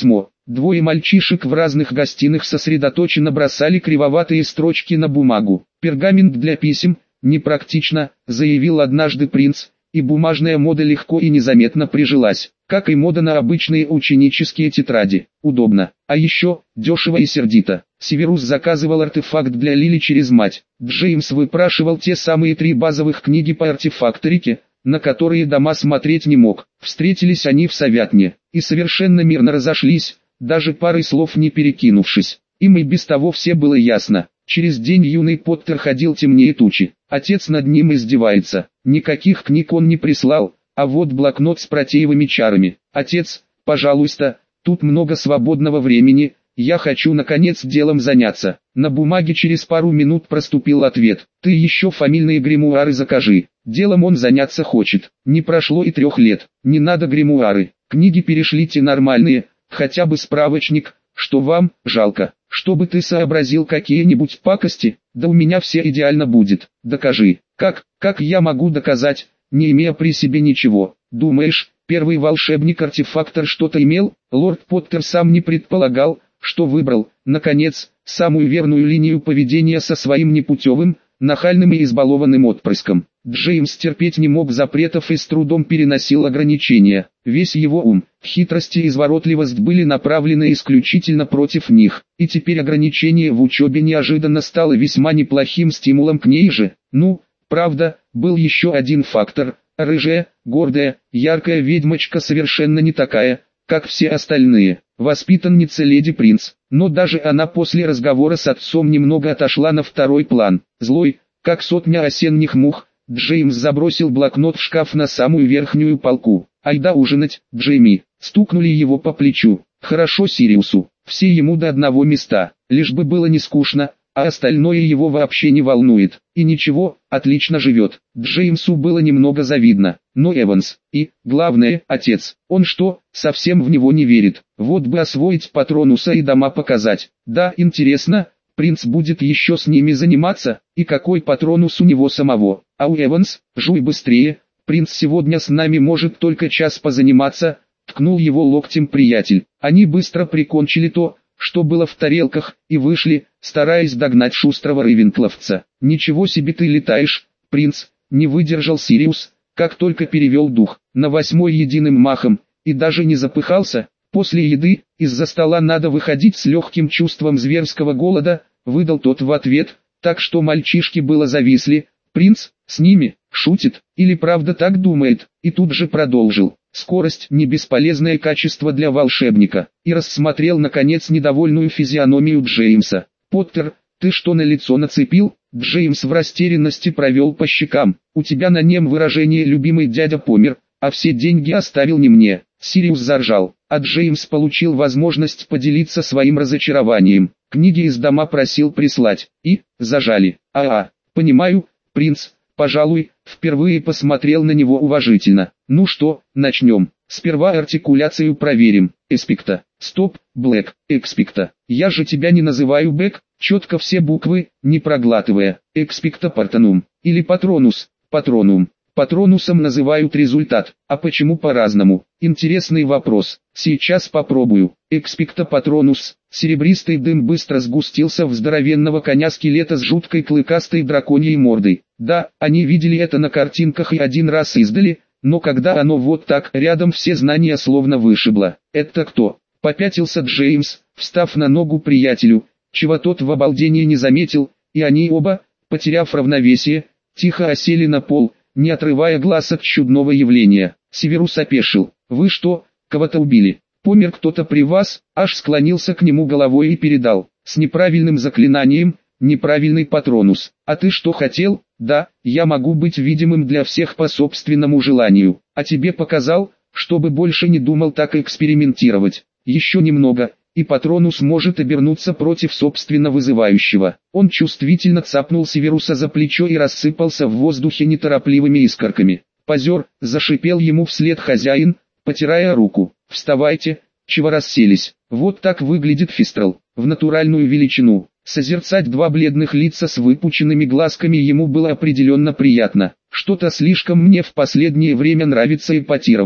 Двое мальчишек в разных гостиных сосредоточенно бросали кривоватые строчки на бумагу. «Пергамент для писем, непрактично», заявил однажды принц, и бумажная мода легко и незаметно прижилась, как и мода на обычные ученические тетради. Удобно, а еще дешево и сердито. Северус заказывал артефакт для Лили через мать. Джеймс выпрашивал те самые три базовых книги по артефакторике, на которые дома смотреть не мог. Встретились они в Совятне, и совершенно мирно разошлись, даже парой слов не перекинувшись. Им и без того все было ясно. Через день юный Поттер ходил темнее тучи. Отец над ним издевается. Никаких книг он не прислал, а вот блокнот с протеевыми чарами. «Отец, пожалуйста, тут много свободного времени, я хочу наконец делом заняться». На бумаге через пару минут проступил ответ: «Ты еще фамильные гримуары закажи». Делом он заняться хочет. Не прошло и трех лет. Не надо гримуары. Книги перешлите нормальные, хотя бы справочник, что вам жалко. Чтобы ты сообразил какие-нибудь пакости, да у меня все идеально будет. Докажи. Как, как я могу доказать, не имея при себе ничего? Думаешь, первый волшебник-артефактор что-то имел? Лорд Поттер сам не предполагал, что выбрал, наконец, самую верную линию поведения со своим непутевым, нахальным и избалованным отпрыском. Джеймс терпеть не мог запретов и с трудом переносил ограничения. Весь его ум, хитрость и изворотливость были направлены исключительно против них. И теперь ограничение в учебе неожиданно стало весьма неплохим стимулом к ней же. Ну, правда, был еще один фактор. Рыжая, гордая, яркая ведьмочка совершенно не такая, как все остальные. Воспитанница леди Принц. Но даже она после разговора с отцом немного отошла на второй план. Злой, как сотня осенних мух, Джеймс забросил блокнот в шкаф на самую верхнюю полку. «Айда ужинать, Джейми!» Стукнули его по плечу. «Хорошо Сириусу, все ему до одного места, лишь бы было не скучно, а остальное его вообще не волнует. И ничего, отлично живет». Джеймсу было немного завидно, но Эванс, и, главное, отец, он что, совсем в него не верит? Вот бы освоить Патронуса и дома показать. Да, интересно, принц будет еще с ними заниматься, и какой Патронус у него самого? А у Эванс, жуй быстрее, принц сегодня с нами может только час позаниматься, ткнул его локтем приятель. Они быстро прикончили то, что было в тарелках, и вышли, стараясь догнать шустрого рывенкловца. «Ничего себе ты летаешь, принц!» — не выдержал Сириус, как только перевел дух, на восьмой единым махом, и даже не запыхался. «После еды, из-за стола надо выходить с легким чувством зверского голода», — выдал тот в ответ, так что мальчишки было зависли. «Принц, с ними, шутит, или правда так думает?» И тут же продолжил: «Скорость — не бесполезное качество для волшебника», и рассмотрел наконец недовольную физиономию Джеймса. «Поттер, ты что на лицо нацепил?» Джеймс в растерянности провел по щекам. «У тебя на нем выражение «любимый дядя помер», а все деньги оставил не мне». Сириус заржал, а Джеймс получил возможность поделиться своим разочарованием. Книги из дома просил прислать, и, зажали. «А-а, понимаю, принц». Пожалуй, впервые посмотрел на него уважительно. «Ну что, начнем. Сперва артикуляцию проверим. Эспекта. Стоп, Блэк, экспекта. Я же тебя не называю Бэк, четко все буквы, не проглатывая. Экспекта партанум. Или патронус, патронум. Патронусом называют результат. А почему по-разному? Интересный вопрос. Сейчас попробую. Экспекта патронус». Серебристый дым быстро сгустился в здоровенного коня-скелета с жуткой клыкастой драконьей мордой. Да, они видели это на картинках и один раз издали, но когда оно вот так рядом, все знания словно вышибло. «Это кто?» — попятился Джеймс, встав на ногу приятелю, чего тот в обалдении не заметил, и они оба, потеряв равновесие, тихо осели на пол, не отрывая глаз от чудного явления. Северус опешил. «Вы что, кого-то убили? Помер кто-то при вас?» Аж склонился к нему головой и передал. «С неправильным заклинанием, неправильный патронус. А ты что хотел?» «Да, я могу быть видимым для всех по собственному желанию. А тебе показал, чтобы больше не думал так экспериментировать. Еще немного, и патронус может обернуться против собственно вызывающего». Он чувствительно цапнул Северуса за плечо и рассыпался в воздухе неторопливыми искорками. «Позер!» — зашипел ему вслед хозяин, потирая руку. «Вставайте, чего расселись?» Вот так выглядит Фистрал, в натуральную величину. Созерцать два бледных лица с выпученными глазками ему было определенно приятно. Что-то слишком мне в последнее время нравится эпатировать.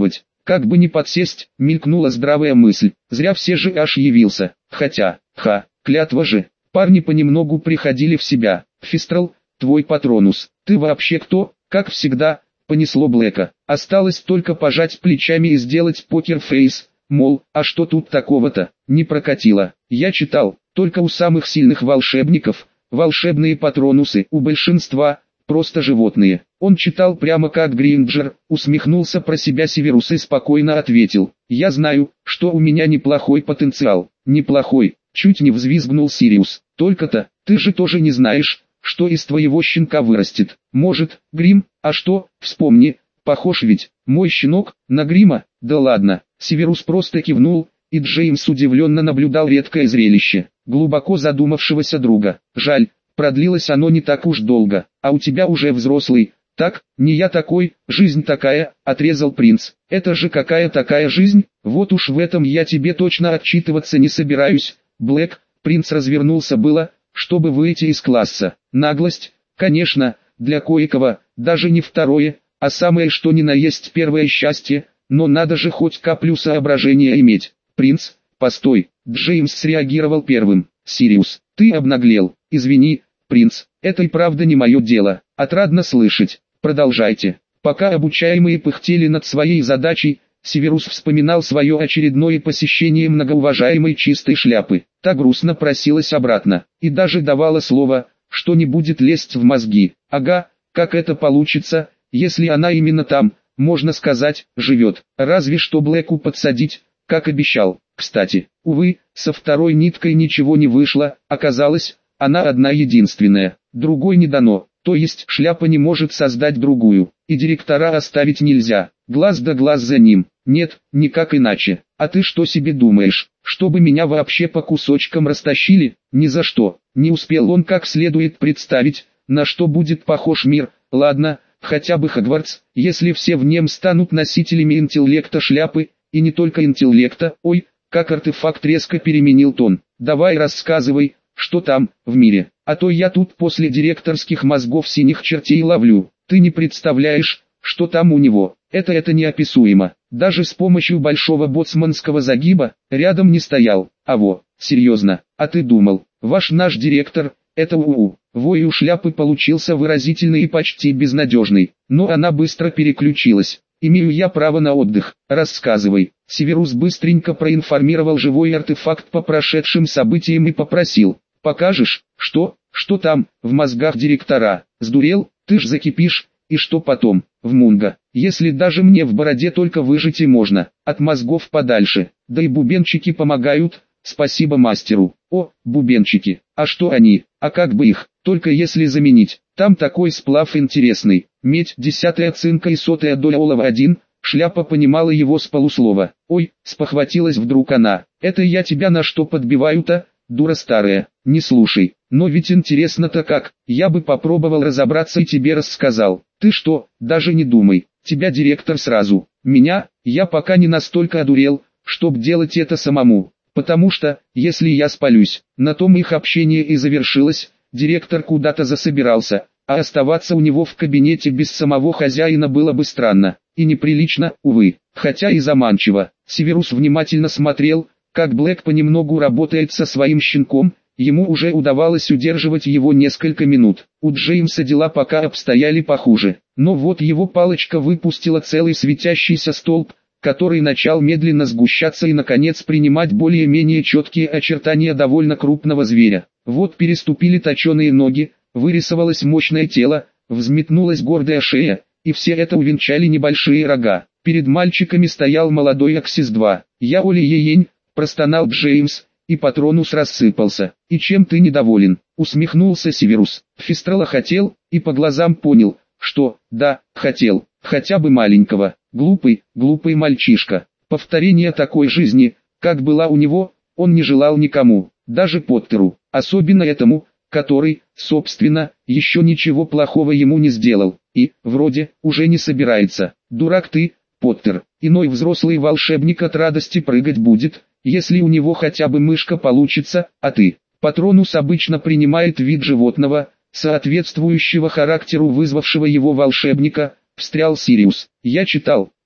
Как бы не подсесть, мелькнула здравая мысль. Зря все же аж явился. Хотя, ха, клятва же. Парни понемногу приходили в себя. Фистрал, твой патронус. Ты вообще кто? Как всегда, понесло Блэка. Осталось только пожать плечами и сделать покер-фейс. Мол, а что тут такого-то? Не прокатило. Я читал, только у самых сильных волшебников, волшебные патронусы, у большинства, просто животные. Он читал прямо как Гринджер, усмехнулся про себя Северус и спокойно ответил. Я знаю, что у меня неплохой потенциал. Неплохой, чуть не взвизгнул Сириус. Только-то, ты же тоже не знаешь, что из твоего щенка вырастет. Может, Грим, а что, вспомни, похож ведь, мой щенок, на Грима? Да ладно. Северус просто кивнул, и Джеймс удивленно наблюдал редкое зрелище, глубоко задумавшегося друга. Жаль, продлилось оно не так уж долго, а у тебя уже взрослый. Так, не я такой, жизнь такая, отрезал принц. Это же какая такая жизнь? Вот уж в этом я тебе точно отчитываться не собираюсь. Блэк, принц развернулся было, чтобы выйти из класса. Наглость, конечно, для кое-кого, даже не второе, а самое что ни на есть первое счастье, но надо же хоть каплю соображения иметь. Принц, постой, Джеймс среагировал первым. Сириус, ты обнаглел, извини, принц, это и правда не мое дело, отрадно слышать. Продолжайте. Пока обучаемые пыхтели над своей задачей, Северус вспоминал свое очередное посещение многоуважаемой чистой шляпы. Та грустно просилась обратно, и даже давала слово, что не будет лезть в мозги. Ага, как это получится, если она именно там, можно сказать, живет. Разве что Блэку подсадить, как обещал. Кстати, увы, со второй ниткой ничего не вышло, оказалось, она одна единственная, другой не дано. То есть шляпа не может создать другую, и директора оставить нельзя, глаз да глаз за ним, нет, никак иначе. А ты что себе думаешь, чтобы меня вообще по кусочкам растащили? Ни за что, не успел он как следует представить, на что будет похож мир. Ладно, хотя бы Хогвартс, если все в нем станут носителями интеллекта шляпы, и не только интеллекта. Ой, как артефакт резко переменил тон. Давай рассказывай, что там, в мире, а то я тут после директорских мозгов синих чертей ловлю. Ты не представляешь, что там у него, это это неописуемо. Даже с помощью большого боцманского загиба, рядом не стоял. А во, серьезно, а ты думал, ваш наш директор, это УУ. Вой у шляпы получился выразительный и почти безнадежный, но она быстро переключилась. Имею я право на отдых, рассказывай. Северус быстренько проинформировал живой артефакт по прошедшим событиям и попросил. Покажешь, что, что там, в мозгах директора? Сдурел, ты ж закипишь, и что потом, в Мунго, если даже мне в бороде только выжить и можно, от мозгов подальше, да и бубенчики помогают, спасибо мастеру. О, бубенчики, а что они, а как бы их, только если заменить, там такой сплав интересный, медь десятая цинка и сотая доля олова один, шляпа понимала его с полуслова. Ой, спохватилась вдруг она, это я тебя на что подбиваю-то? Дура старая, не слушай, но ведь интересно-то как, я бы попробовал разобраться и тебе рассказал. Ты что, даже не думай, тебя директор сразу, меня, я пока не настолько одурел, чтоб делать это самому, потому что, если я спалюсь, на том их общение и завершилось, директор куда-то засобирался, а оставаться у него в кабинете без самого хозяина было бы странно, и неприлично, увы, хотя и заманчиво. Северус внимательно смотрел, как Блэк понемногу работает со своим щенком, ему уже удавалось удерживать его несколько минут. У Джеймса дела пока обстояли похуже, но вот его палочка выпустила целый светящийся столб, который начал медленно сгущаться и наконец принимать более-менее четкие очертания довольно крупного зверя. Вот переступили точеные ноги, вырисовалось мощное тело, взметнулась гордая шея, и все это увенчали небольшие рога. Перед мальчиками стоял молодой Аксис два. «Я Оли-Еень», простонал Джеймс, и патронус рассыпался. «И чем ты недоволен?» усмехнулся Северус. Фистрала хотел, и по глазам понял, что, да, хотел, хотя бы маленького. Глупый, глупый мальчишка. Повторение такой жизни, как была у него, он не желал никому, даже Поттеру, особенно этому, который, собственно, еще ничего плохого ему не сделал, и, вроде, уже не собирается. Дурак ты, Поттер, иной взрослый волшебник от радости прыгать будет, если у него хотя бы мышка получится, а ты. Патронус обычно принимает вид животного, соответствующего характеру вызвавшего его волшебника, встрял Сириус. Я читал,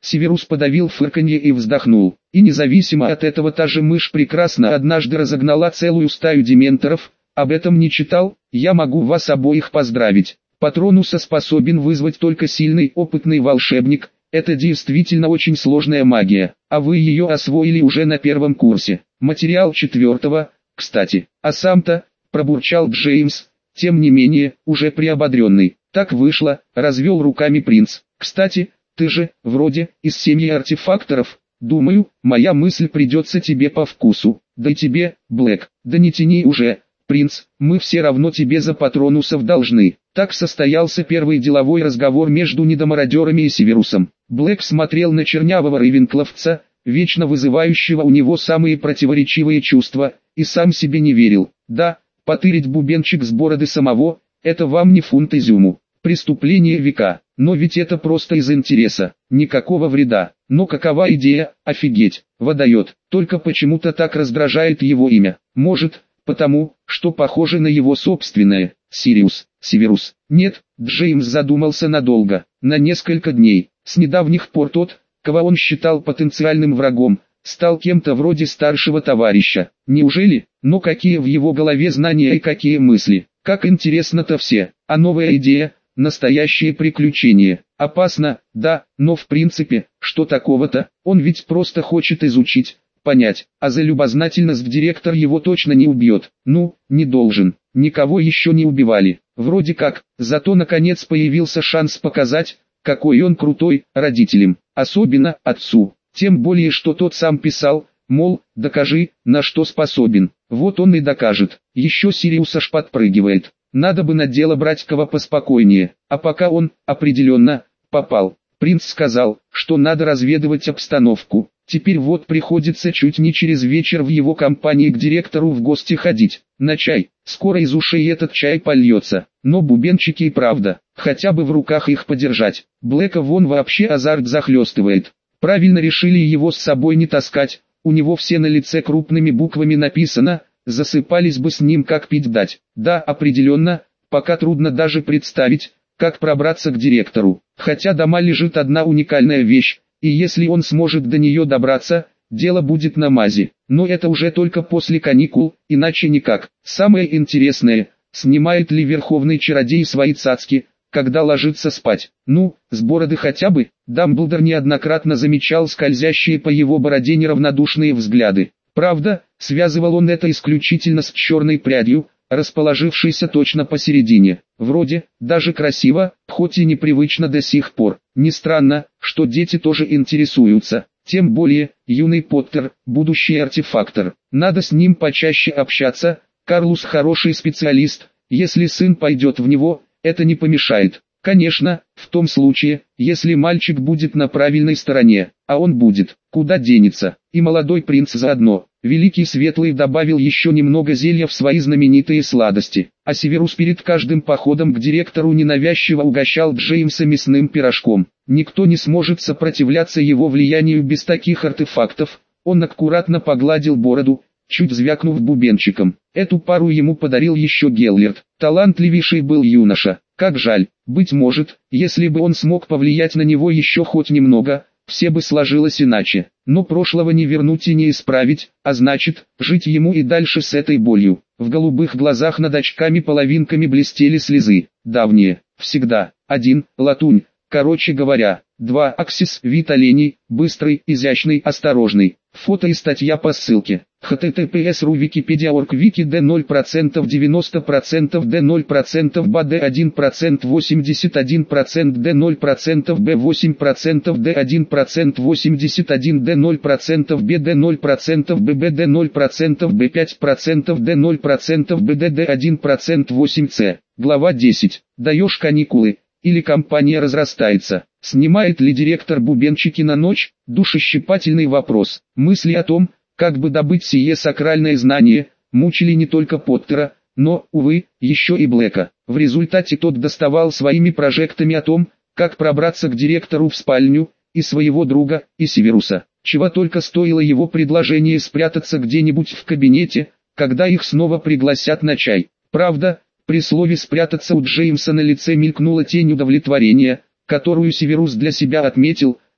Северус подавил фырканье и вздохнул. И независимо от этого та же мышь прекрасно однажды разогнала целую стаю дементоров. Об этом не читал? Я могу вас обоих поздравить. Патронуса способен вызвать только сильный опытный волшебник. Это действительно очень сложная магия, а вы ее освоили уже на первом курсе. Материал четвертого, кстати. А сам-то, пробурчал Джеймс, тем не менее, уже приободренный. Так вышло, развел руками принц. Кстати, ты же, вроде, из семьи артефакторов. Думаю, моя мысль придется тебе по вкусу. Да и тебе, Блэк, да не тяни уже. Принц, мы все равно тебе за патронусов должны. Так состоялся первый деловой разговор между недомародерами и Северусом. Блэк смотрел на чернявого рейвенкловца, вечно вызывающего у него самые противоречивые чувства, и сам себе не верил. Да, потырить бубенчик с бороды самого, это вам не фунт изюму. Преступление века, но ведь это просто из интереса, никакого вреда. Но какова идея, офигеть, водает, только почему-то так раздражает его имя. Может, потому, что похоже на его собственное, Сириус, Северус. Нет, Джеймс задумался надолго, на несколько дней. С недавних пор тот, кого он считал потенциальным врагом, стал кем-то вроде старшего товарища. Неужели? Но какие в его голове знания и какие мысли? Как интересно-то все. А новая идея, настоящее приключение. Опасно, да, но в принципе, что такого-то? Он ведь просто хочет изучить, понять, а за любознательность директор его точно не убьет. Ну, не должен. Никого еще не убивали. Вроде как, зато наконец появился шанс показать, какой он крутой, родителям, особенно отцу. Тем более, что тот сам писал, мол, докажи, на что способен. Вот он и докажет. Еще Сириус аж подпрыгивает. Надо бы на дело брать кого поспокойнее. А пока он, определенно, попал. Принц сказал, что надо разведывать обстановку. Теперь вот приходится чуть не через вечер в его компании к директору в гости ходить. На чай. Скоро из ушей этот чай польется. Но бубенчики и правда, хотя бы в руках их подержать. Блэка вон вообще азарт захлестывает. Правильно решили его с собой не таскать. У него все на лице крупными буквами написано, засыпались бы с ним как пить дать. Да, определенно, пока трудно даже представить, как пробраться к директору. Хотя дома лежит одна уникальная вещь, и если он сможет до нее добраться, дело будет на мази. Но это уже только после каникул, иначе никак. Самое интересное, снимает ли верховный чародей свои цацки, когда ложится спать. Ну, с бороды хотя бы. Дамблдор неоднократно замечал скользящие по его бороде неравнодушные взгляды. Правда, связывал он это исключительно с черной прядью, расположившейся точно посередине. Вроде, даже красиво, хоть и непривычно до сих пор. Не странно, что дети тоже интересуются. Тем более, юный Поттер, будущий артефактор. Надо с ним почаще общаться. Карлус хороший специалист. Если сын пойдет в него, это не помешает. Конечно, в том случае, если мальчик будет на правильной стороне, а он будет, куда денется, и молодой принц заодно. Великий Светлый добавил еще немного зелья в свои знаменитые сладости, а Северус перед каждым походом к директору ненавязчиво угощал Джеймса мясным пирожком. Никто не сможет сопротивляться его влиянию без таких артефактов. Он аккуратно погладил бороду, чуть звякнув бубенчиком. Эту пару ему подарил еще Геллерт. Талантливейший был юноша. Как жаль, быть может, если бы он смог повлиять на него еще хоть немного, все бы сложилось иначе. Но прошлого не вернуть и не исправить, а значит, жить ему и дальше с этой болью. В голубых глазах над очками-половинками блестели слезы. Давние, всегда. Один, латунь. Короче говоря, два. Аксис, вид оленей, быстрый, изящный, осторожный. Фото и статья по ссылке. https ру википедия точка орг вики д ноль процентов девяносто процентов д ноль процентов ба д один процент восемьдесят один процент д ноль процентов б восемь процентов д один процент восемьдесят один д ноль процентов б д ноль процентов бб д ноль процентов б пять процентов д ноль процентов бд д один процент восемь ц. Глава десять. Даешь каникулы, или компания разрастается. Снимает ли директор бубенчики на ночь? Душещипательный вопрос. Мысли о том, как бы добыть сие сакральное знание, мучили не только Поттера, но, увы, еще и Блэка. В результате тот доставал своими прожектами о том, как пробраться к директору в спальню, и своего друга, и Северуса. Чего только стоило его предложение спрятаться где-нибудь в кабинете, когда их снова пригласят на чай. Правда, при слове «спрятаться» у Джеймса на лице мелькнула тень удовлетворения, которую Северус для себя отметил,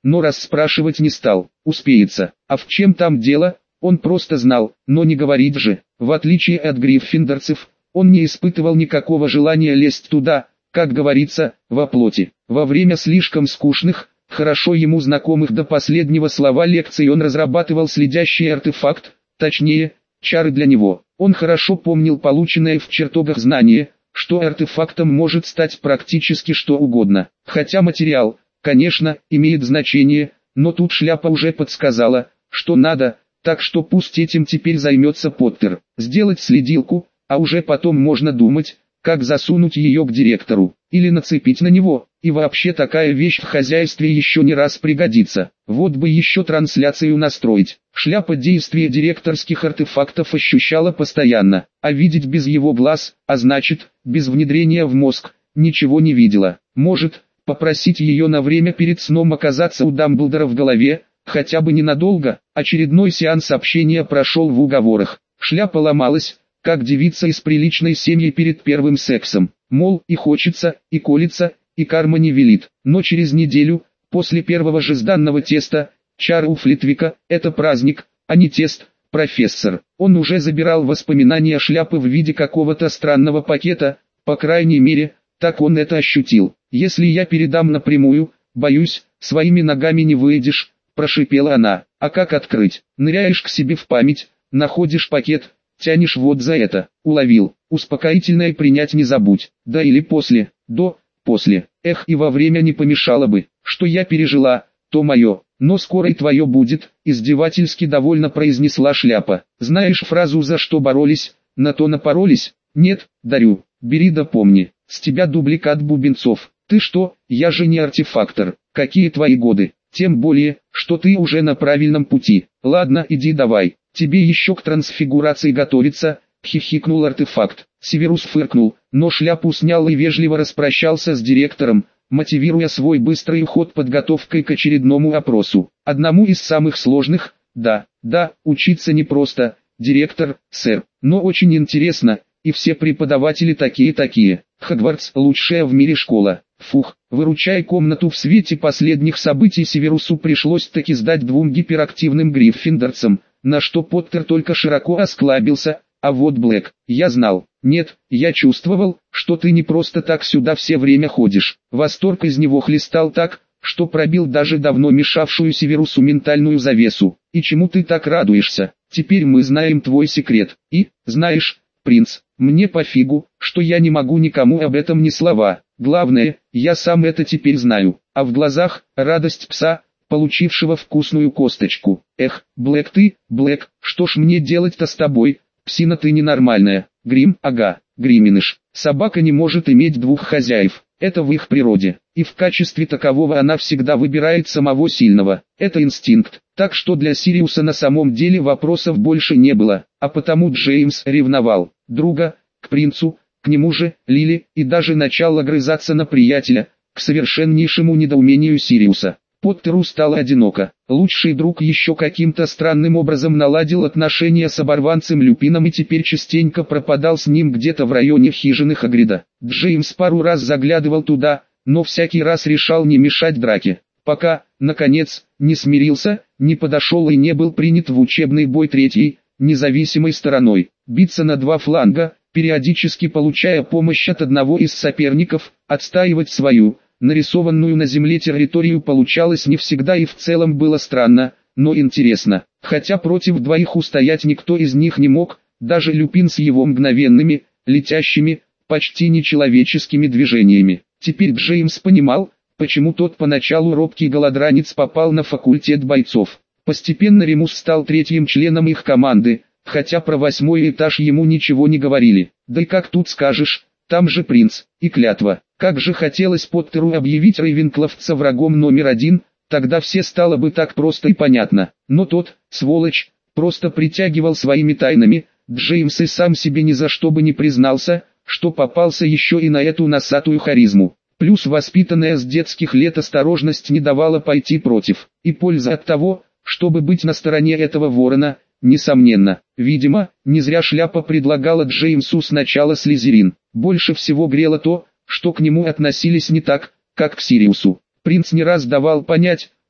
но расспрашивать не стал, успеется. А в чем там дело, он просто знал, но не говорит же. В отличие от гриффиндорцев, он не испытывал никакого желания лезть туда, как говорится, во плоти. Во время слишком скучных, хорошо ему знакомых до последнего слова лекций он разрабатывал следящий артефакт, точнее, чары для него. Он хорошо помнил полученное в чертогах знание, что артефактом может стать практически что угодно. Хотя материал, конечно, имеет значение, но тут шляпа уже подсказала, что надо, так что пусть этим теперь займется Поттер. Сделать следилку, а уже потом можно думать, как засунуть ее к директору, или нацепить на него, и вообще такая вещь в хозяйстве еще не раз пригодится. Вот бы еще трансляцию настроить. Шляпа действия директорских артефактов ощущала постоянно, а видеть без его глаз, а значит, без внедрения в мозг, ничего не видела. Может, попросить ее на время перед сном оказаться у Дамблдора в голове, хотя бы ненадолго. Очередной сеанс общения прошел в уговорах. Шляпа ломалась, как девица из приличной семьи перед первым сексом. Мол, и хочется, и колется, и карма не велит. Но через неделю, после первого жезданного теста, чары у Флитвика – это праздник, а не тест, профессор. Он уже забирал воспоминания шляпы в виде какого-то странного пакета, по крайней мере, так он это ощутил. «Если я передам напрямую, боюсь, своими ногами не выйдешь», – прошипела она. «А как открыть? Ныряешь к себе в память, находишь пакет, тянешь вот за это». Уловил. Успокоительное принять не забудь. Да или после, до, после. Эх, и во время не помешало бы. Что я пережила, то мое. Но скоро и твое будет, издевательски довольно произнесла шляпа. Знаешь фразу «за что боролись, на то напоролись»? Нет, дарю. Бери да помни. С тебя дубликат бубенцов. Ты что, я же не артефактор. Какие твои годы? Тем более, что ты уже на правильном пути. Ладно, иди давай. Тебе еще к трансфигурации готовиться, хихикнул артефакт. Северус фыркнул, но шляпу снял и вежливо распрощался с директором, мотивируя свой быстрый уход подготовкой к очередному опросу. Одному из самых сложных, да, да, учиться непросто, директор, сэр, но очень интересно, и все преподаватели такие-такие. Хогвартс – лучшая в мире школа. Фух, выручая комнату в свете последних событий, Северусу пришлось таки сдать двум гиперактивным гриффиндорцам, на что Поттер только широко осклабился. А вот Блэк, я знал, нет, я чувствовал, что ты не просто так сюда все время ходишь. Восторг из него хлестал так, что пробил даже давно мешавшую Северусу ментальную завесу. И чему ты так радуешься? Теперь мы знаем твой секрет. И, знаешь, принц, мне пофигу, что я не могу никому об этом ни слова. Главное, я сам это теперь знаю. А в глазах радость пса, получившего вкусную косточку. Эх, Блэк ты, Блэк, что ж мне делать-то с тобой? Псина ты ненормальная. Грим, ага, Гриминыш. Собака не может иметь двух хозяев. Это в их природе. И в качестве такового она всегда выбирает самого сильного. Это инстинкт. Так что для Сириуса на самом деле вопросов больше не было. А потому Джеймс ревновал друга к принцу, к нему же, Лили, и даже начал огрызаться на приятеля, к совершеннейшему недоумению Сириуса. Поттеру стало одиноко. Лучший друг еще каким-то странным образом наладил отношения с оборванцем Люпином и теперь частенько пропадал с ним где-то в районе хижины Хагрида. Джеймс пару раз заглядывал туда, но всякий раз решал не мешать драке. Пока, наконец, не смирился, не подошел и не был принят в учебный бой третьей, независимой стороной. Биться на два фланга, периодически получая помощь от одного из соперников, отстаивать свою, нарисованную на земле территорию получалось не всегда и в целом было странно, но интересно. Хотя против двоих устоять никто из них не мог, даже Люпин с его мгновенными, летящими, почти нечеловеческими движениями. Теперь Джеймс понимал, почему тот поначалу робкий голодранец попал на факультет бойцов. Постепенно Ремус стал третьим членом их команды, хотя про восьмой этаж ему ничего не говорили. Да и как тут скажешь, там же принц, и клятва. Как же хотелось Поттеру объявить Рейвенкловца врагом номер один, тогда все стало бы так просто и понятно. Но тот, сволочь, просто притягивал своими тайнами. Джеймс и сам себе ни за что бы не признался, что попался еще и на эту носатую харизму. Плюс воспитанная с детских лет осторожность не давала пойти против. И польза от того, чтобы быть на стороне этого ворона, несомненно. Видимо, не зря шляпа предлагала Джеймсу сначала Слизерин. Больше всего грело то, что к нему относились не так, как к Сириусу. Принц не раз давал понять,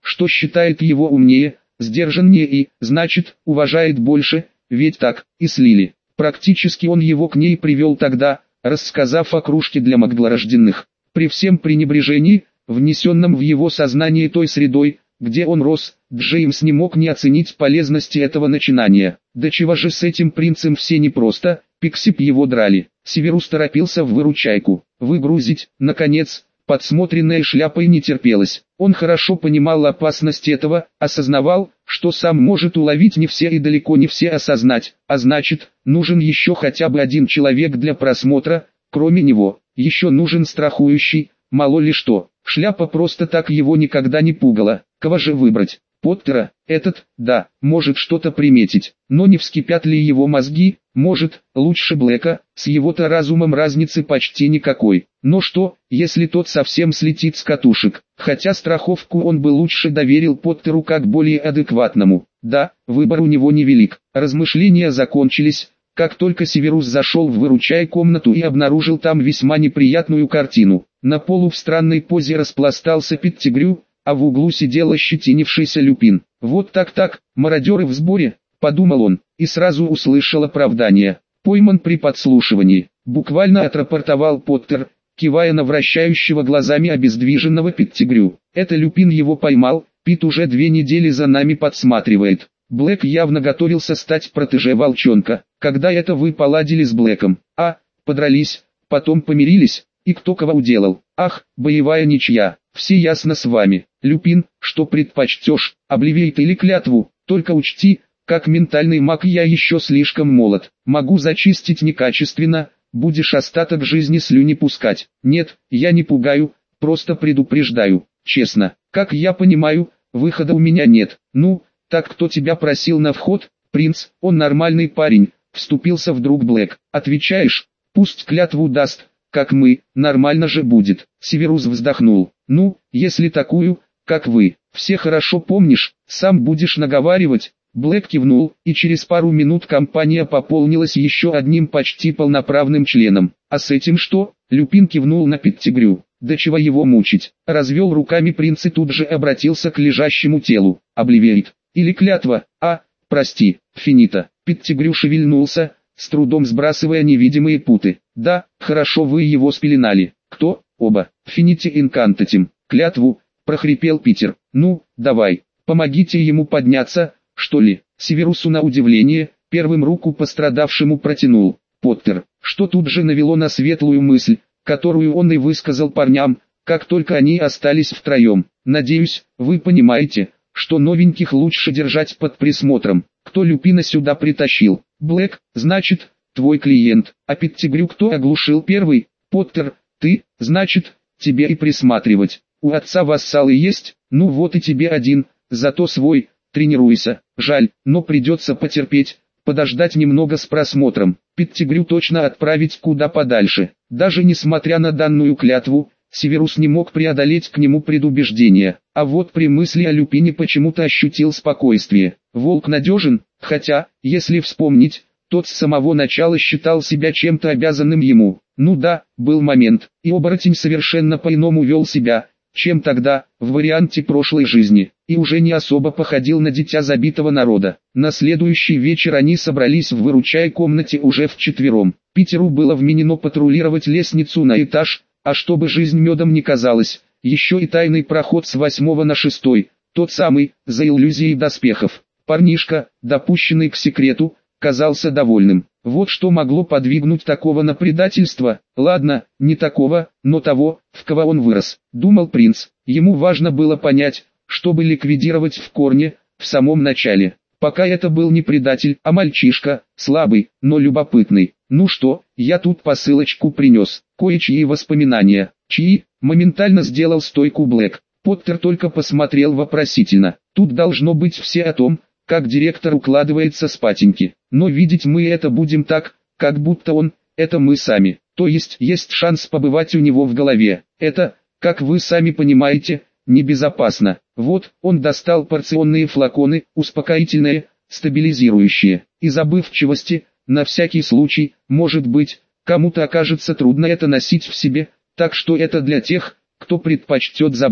что считает его умнее, сдержаннее и, значит, уважает больше, ведь так, и слили. Практически он его к ней привел тогда, рассказав о кружке для магдворожденных. При всем пренебрежении, внесенном в его сознание той средой, где он рос, Джеймс не мог не оценить полезности этого начинания. Да чего же с этим принцем все непросто, Пиксип его драли. Северус торопился в выручайку. Выгрузить, наконец, подсмотренная шляпой не терпелось. Он хорошо понимал опасность этого, осознавал, что сам может уловить не все и далеко не все осознать, а значит, нужен еще хотя бы один человек для просмотра, кроме него, еще нужен страхующий, мало ли что. Шляпа просто так его никогда не пугала. Кого же выбрать? Поттера? Этот, да, может что-то приметить, но не вскипят ли его мозги? Может, лучше Блэка, с его-то разумом разницы почти никакой. Но что, если тот совсем слетит с катушек? Хотя страховку он бы лучше доверил Поттеру как более адекватному. Да, выбор у него невелик. Размышления закончились, как только Северус зашел в выручай комнату и обнаружил там весьма неприятную картину. На полу в странной позе распластался Петтигрю, а в углу сидел ощетинившийся Люпин. «Вот так-так, мародеры в сборе», — подумал он, и сразу услышал оправдание. «Пойман при подслушивании», — буквально отрапортовал Поттер, кивая на вращающего глазами обездвиженного Петтигрю. «Это Люпин его поймал, Пит уже две недели за нами подсматривает». Блэк явно готовился стать протеже волчонка. «Когда это вы поладили с Блэком?» «А, подрались, потом помирились, и кто кого уделал?» «Ах, боевая ничья, все ясно с вами. Люпин, что предпочтешь, обливейт или клятву, только учти, как ментальный маг я еще слишком молод, могу зачистить некачественно, будешь остаток жизни слюни пускать». «Нет, я не пугаю, просто предупреждаю, честно, как я понимаю, выхода у меня нет». «Ну, так кто тебя просил на вход?» «Принц, он нормальный парень», вступился вдруг Блэк. «Отвечаешь, пусть клятву даст, как мы, нормально же будет». Северус вздохнул. «Ну, если такую, как вы, все хорошо помнишь, сам будешь наговаривать». Блэк кивнул, и через пару минут компания пополнилась еще одним почти полноправным членом. «А с этим что?» Люпин кивнул на Петтигрю. «Да чего его мучить?» Развел руками принц и тут же обратился к лежащему телу. «Обливейт. Или клятва? А, прости, финита». Петтигрю шевельнулся, с трудом сбрасывая невидимые путы. «Да, хорошо вы его спеленали». «Кто?» «Оба. Финити инкантатим». «Клятву», прохрипел Питер. «Ну, давай, помогите ему подняться, что ли?» Северусу на удивление, первым руку пострадавшему протянул Поттер, что тут же навело на светлую мысль, которую он и высказал парням, как только они остались втроем. «Надеюсь, вы понимаете, что новеньких лучше держать под присмотром. Кто Люпина сюда притащил?» «Блэк, значит, твой клиент. А Петтигрю кто оглушил первый?» «Поттер, ты, значит, тебе и присматривать. У отца вассалы есть? Ну вот и тебе один, зато свой. Тренируйся. Жаль, но придется потерпеть, подождать немного с просмотром. Петтигрю точно отправить куда подальше». Даже несмотря на данную клятву, Северус не мог преодолеть к нему предубеждение. А вот при мысли о Люпине почему-то ощутил спокойствие. Волк надежен, хотя, если вспомнить, тот с самого начала считал себя чем-то обязанным ему. Ну да, был момент, и оборотень совершенно по-иному вел себя, чем тогда, в варианте прошлой жизни, и уже не особо походил на дитя забитого народа. На следующий вечер они собрались в выручай комнате уже вчетвером. Питеру было вменено патрулировать лестницу на этаж, а чтобы жизнь медом не казалась, еще и тайный проход с восьмого на шестой, тот самый, за иллюзией доспехов. Парнишка, допущенный к секрету, казался довольным. Вот что могло подвигнуть такого на предательство. Ладно, не такого, но того, в кого он вырос, думал принц. Ему важно было понять, чтобы ликвидировать в корне, в самом начале. Пока это был не предатель, а мальчишка, слабый, но любопытный. «Ну что, я тут посылочку принес, кое-чьи воспоминания». «Чьи?» Моментально сделал стойку Блэк. Поттер только посмотрел вопросительно. Тут должно быть все о том, как директор укладывается спатеньки. Но видеть мы это будем так, как будто он, это мы сами. То есть есть шанс побывать у него в голове. Это, как вы сами понимаете, небезопасно. Вот, он достал порционные флаконы, успокоительные, стабилизирующие. Из забывчивости, на всякий случай, может быть, кому-то окажется трудно это носить в себе, так что это для тех, кто предпочтет забыть.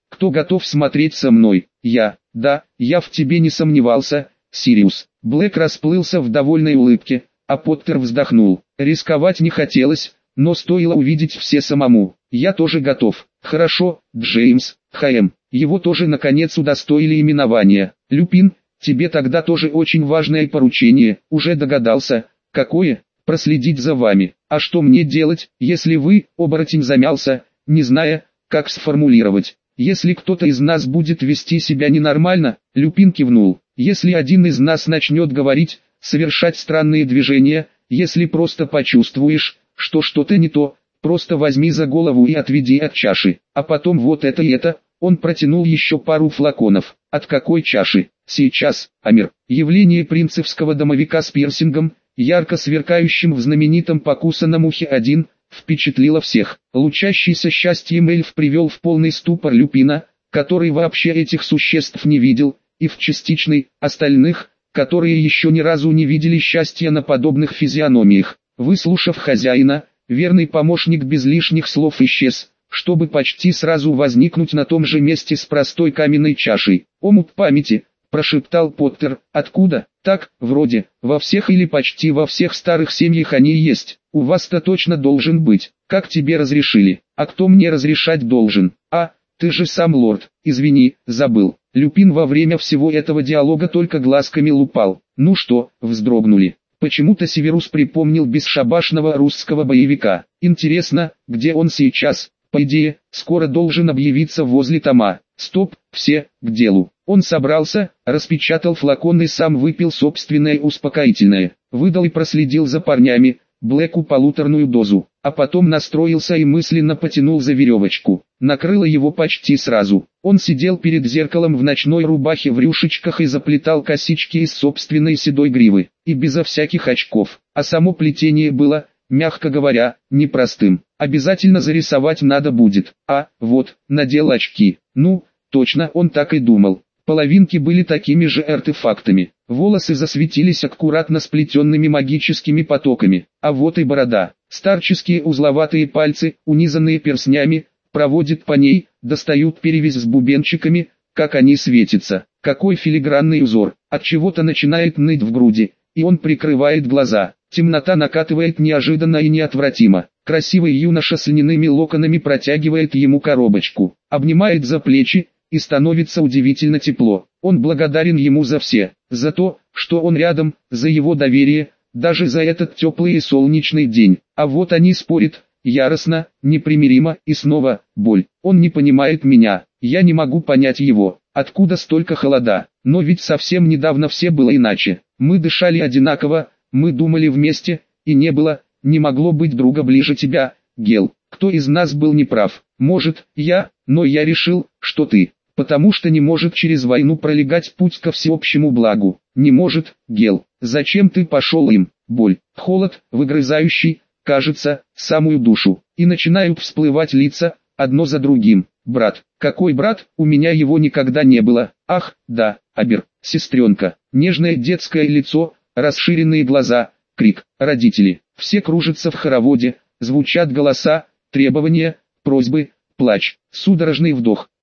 кто готов смотреть со мной? Я, да, я в тебе не сомневался, Сириус. Блэк расплылся в довольной улыбке, а Поттер вздохнул. Рисковать не хотелось, но стоило увидеть все самому. Я тоже готов. Хорошо, Джеймс, Х.М. Его тоже наконец удостоили именования. Люпин, тебе тогда тоже очень важное поручение. Уже догадался, какое? Проследить за вами. А что мне делать, если вы, оборотень, замялся, не зная, как сформулировать? Если кто-то из нас будет вести себя ненормально, Люпин кивнул. Если один из нас начнет говорить, совершать странные движения, если просто почувствуешь, что что-то не то, просто возьми за голову и отведи от чаши. А потом вот это и это. Он протянул еще пару флаконов. От какой чаши? Сейчас, Амир. Явление принцевского домовика с пирсингом, ярко сверкающим в знаменитом покусанном ухе один, впечатлило всех. Лучащийся счастьем эльф привел в полный ступор Люпина, который вообще этих существ не видел, и в частичный, остальных, которые еще ни разу не видели счастья на подобных физиономиях. Выслушав хозяина, верный помощник без лишних слов исчез, чтобы почти сразу возникнуть на том же месте с простой каменной чашей. «Омут памяти», – прошептал Поттер. «Откуда?» «Так, вроде, во всех или почти во всех старых семьях они есть. У вас-то точно должен быть. Как тебе разрешили? А кто мне разрешать должен? А, ты же сам лорд. Извини, забыл». Люпин во время всего этого диалога только глазками лупал. «Ну что?» – вздрогнули. Почему-то Северус припомнил бесшабашного русского боевика. Интересно, где он сейчас? По идее, скоро должен объявиться возле тома. Стоп, все, к делу. Он собрался, распечатал флакон и сам выпил собственное успокоительное. Выдал и проследил за парнями, Блэку полуторную дозу. А потом настроился и мысленно потянул за веревочку. Накрыло его почти сразу. Он сидел перед зеркалом в ночной рубахе в рюшечках и заплетал косички из собственной седой гривы. И безо всяких очков. А само плетение было, мягко говоря, непростым. Обязательно зарисовать надо будет. А, вот, надел очки. Ну, точно, он так и думал. Половинки были такими же артефактами. Волосы засветились аккуратно сплетенными магическими потоками. А вот и борода. Старческие узловатые пальцы, унизанные перстнями, проводят по ней, достают перевязь с бубенчиками, как они светятся. Какой филигранный узор. От чего-то начинает ныть в груди, и он прикрывает глаза. Темнота накатывает неожиданно и неотвратимо. Красивый юноша с льняными локонами протягивает ему коробочку, обнимает за плечи, и становится удивительно тепло. Он благодарен ему за все, за то, что он рядом, за его доверие, даже за этот теплый и солнечный день. А вот они спорят, яростно, непримиримо, и снова, боль. Он не понимает меня, я не могу понять его. Откуда столько холода? Но ведь совсем недавно все было иначе. Мы дышали одинаково, мы думали вместе, и не было, не могло быть друга ближе тебя, Гел. Кто из нас был неправ? Может, я, но я решил, что ты. Потому что не может через войну пролегать путь ко всеобщему благу. Не может, Гел. Зачем ты пошел им? Боль, холод, выгрызающий, кажется, самую душу. И начинают всплывать лица, одно за другим. Брат. Какой брат? У меня его никогда не было. Ах, да, Абер, сестренка. Нежное детское лицо, расширенные глаза, крик. Родители. Все кружатся в хороводе, звучат голоса, требования, просьбы, плач, судорожный вдох.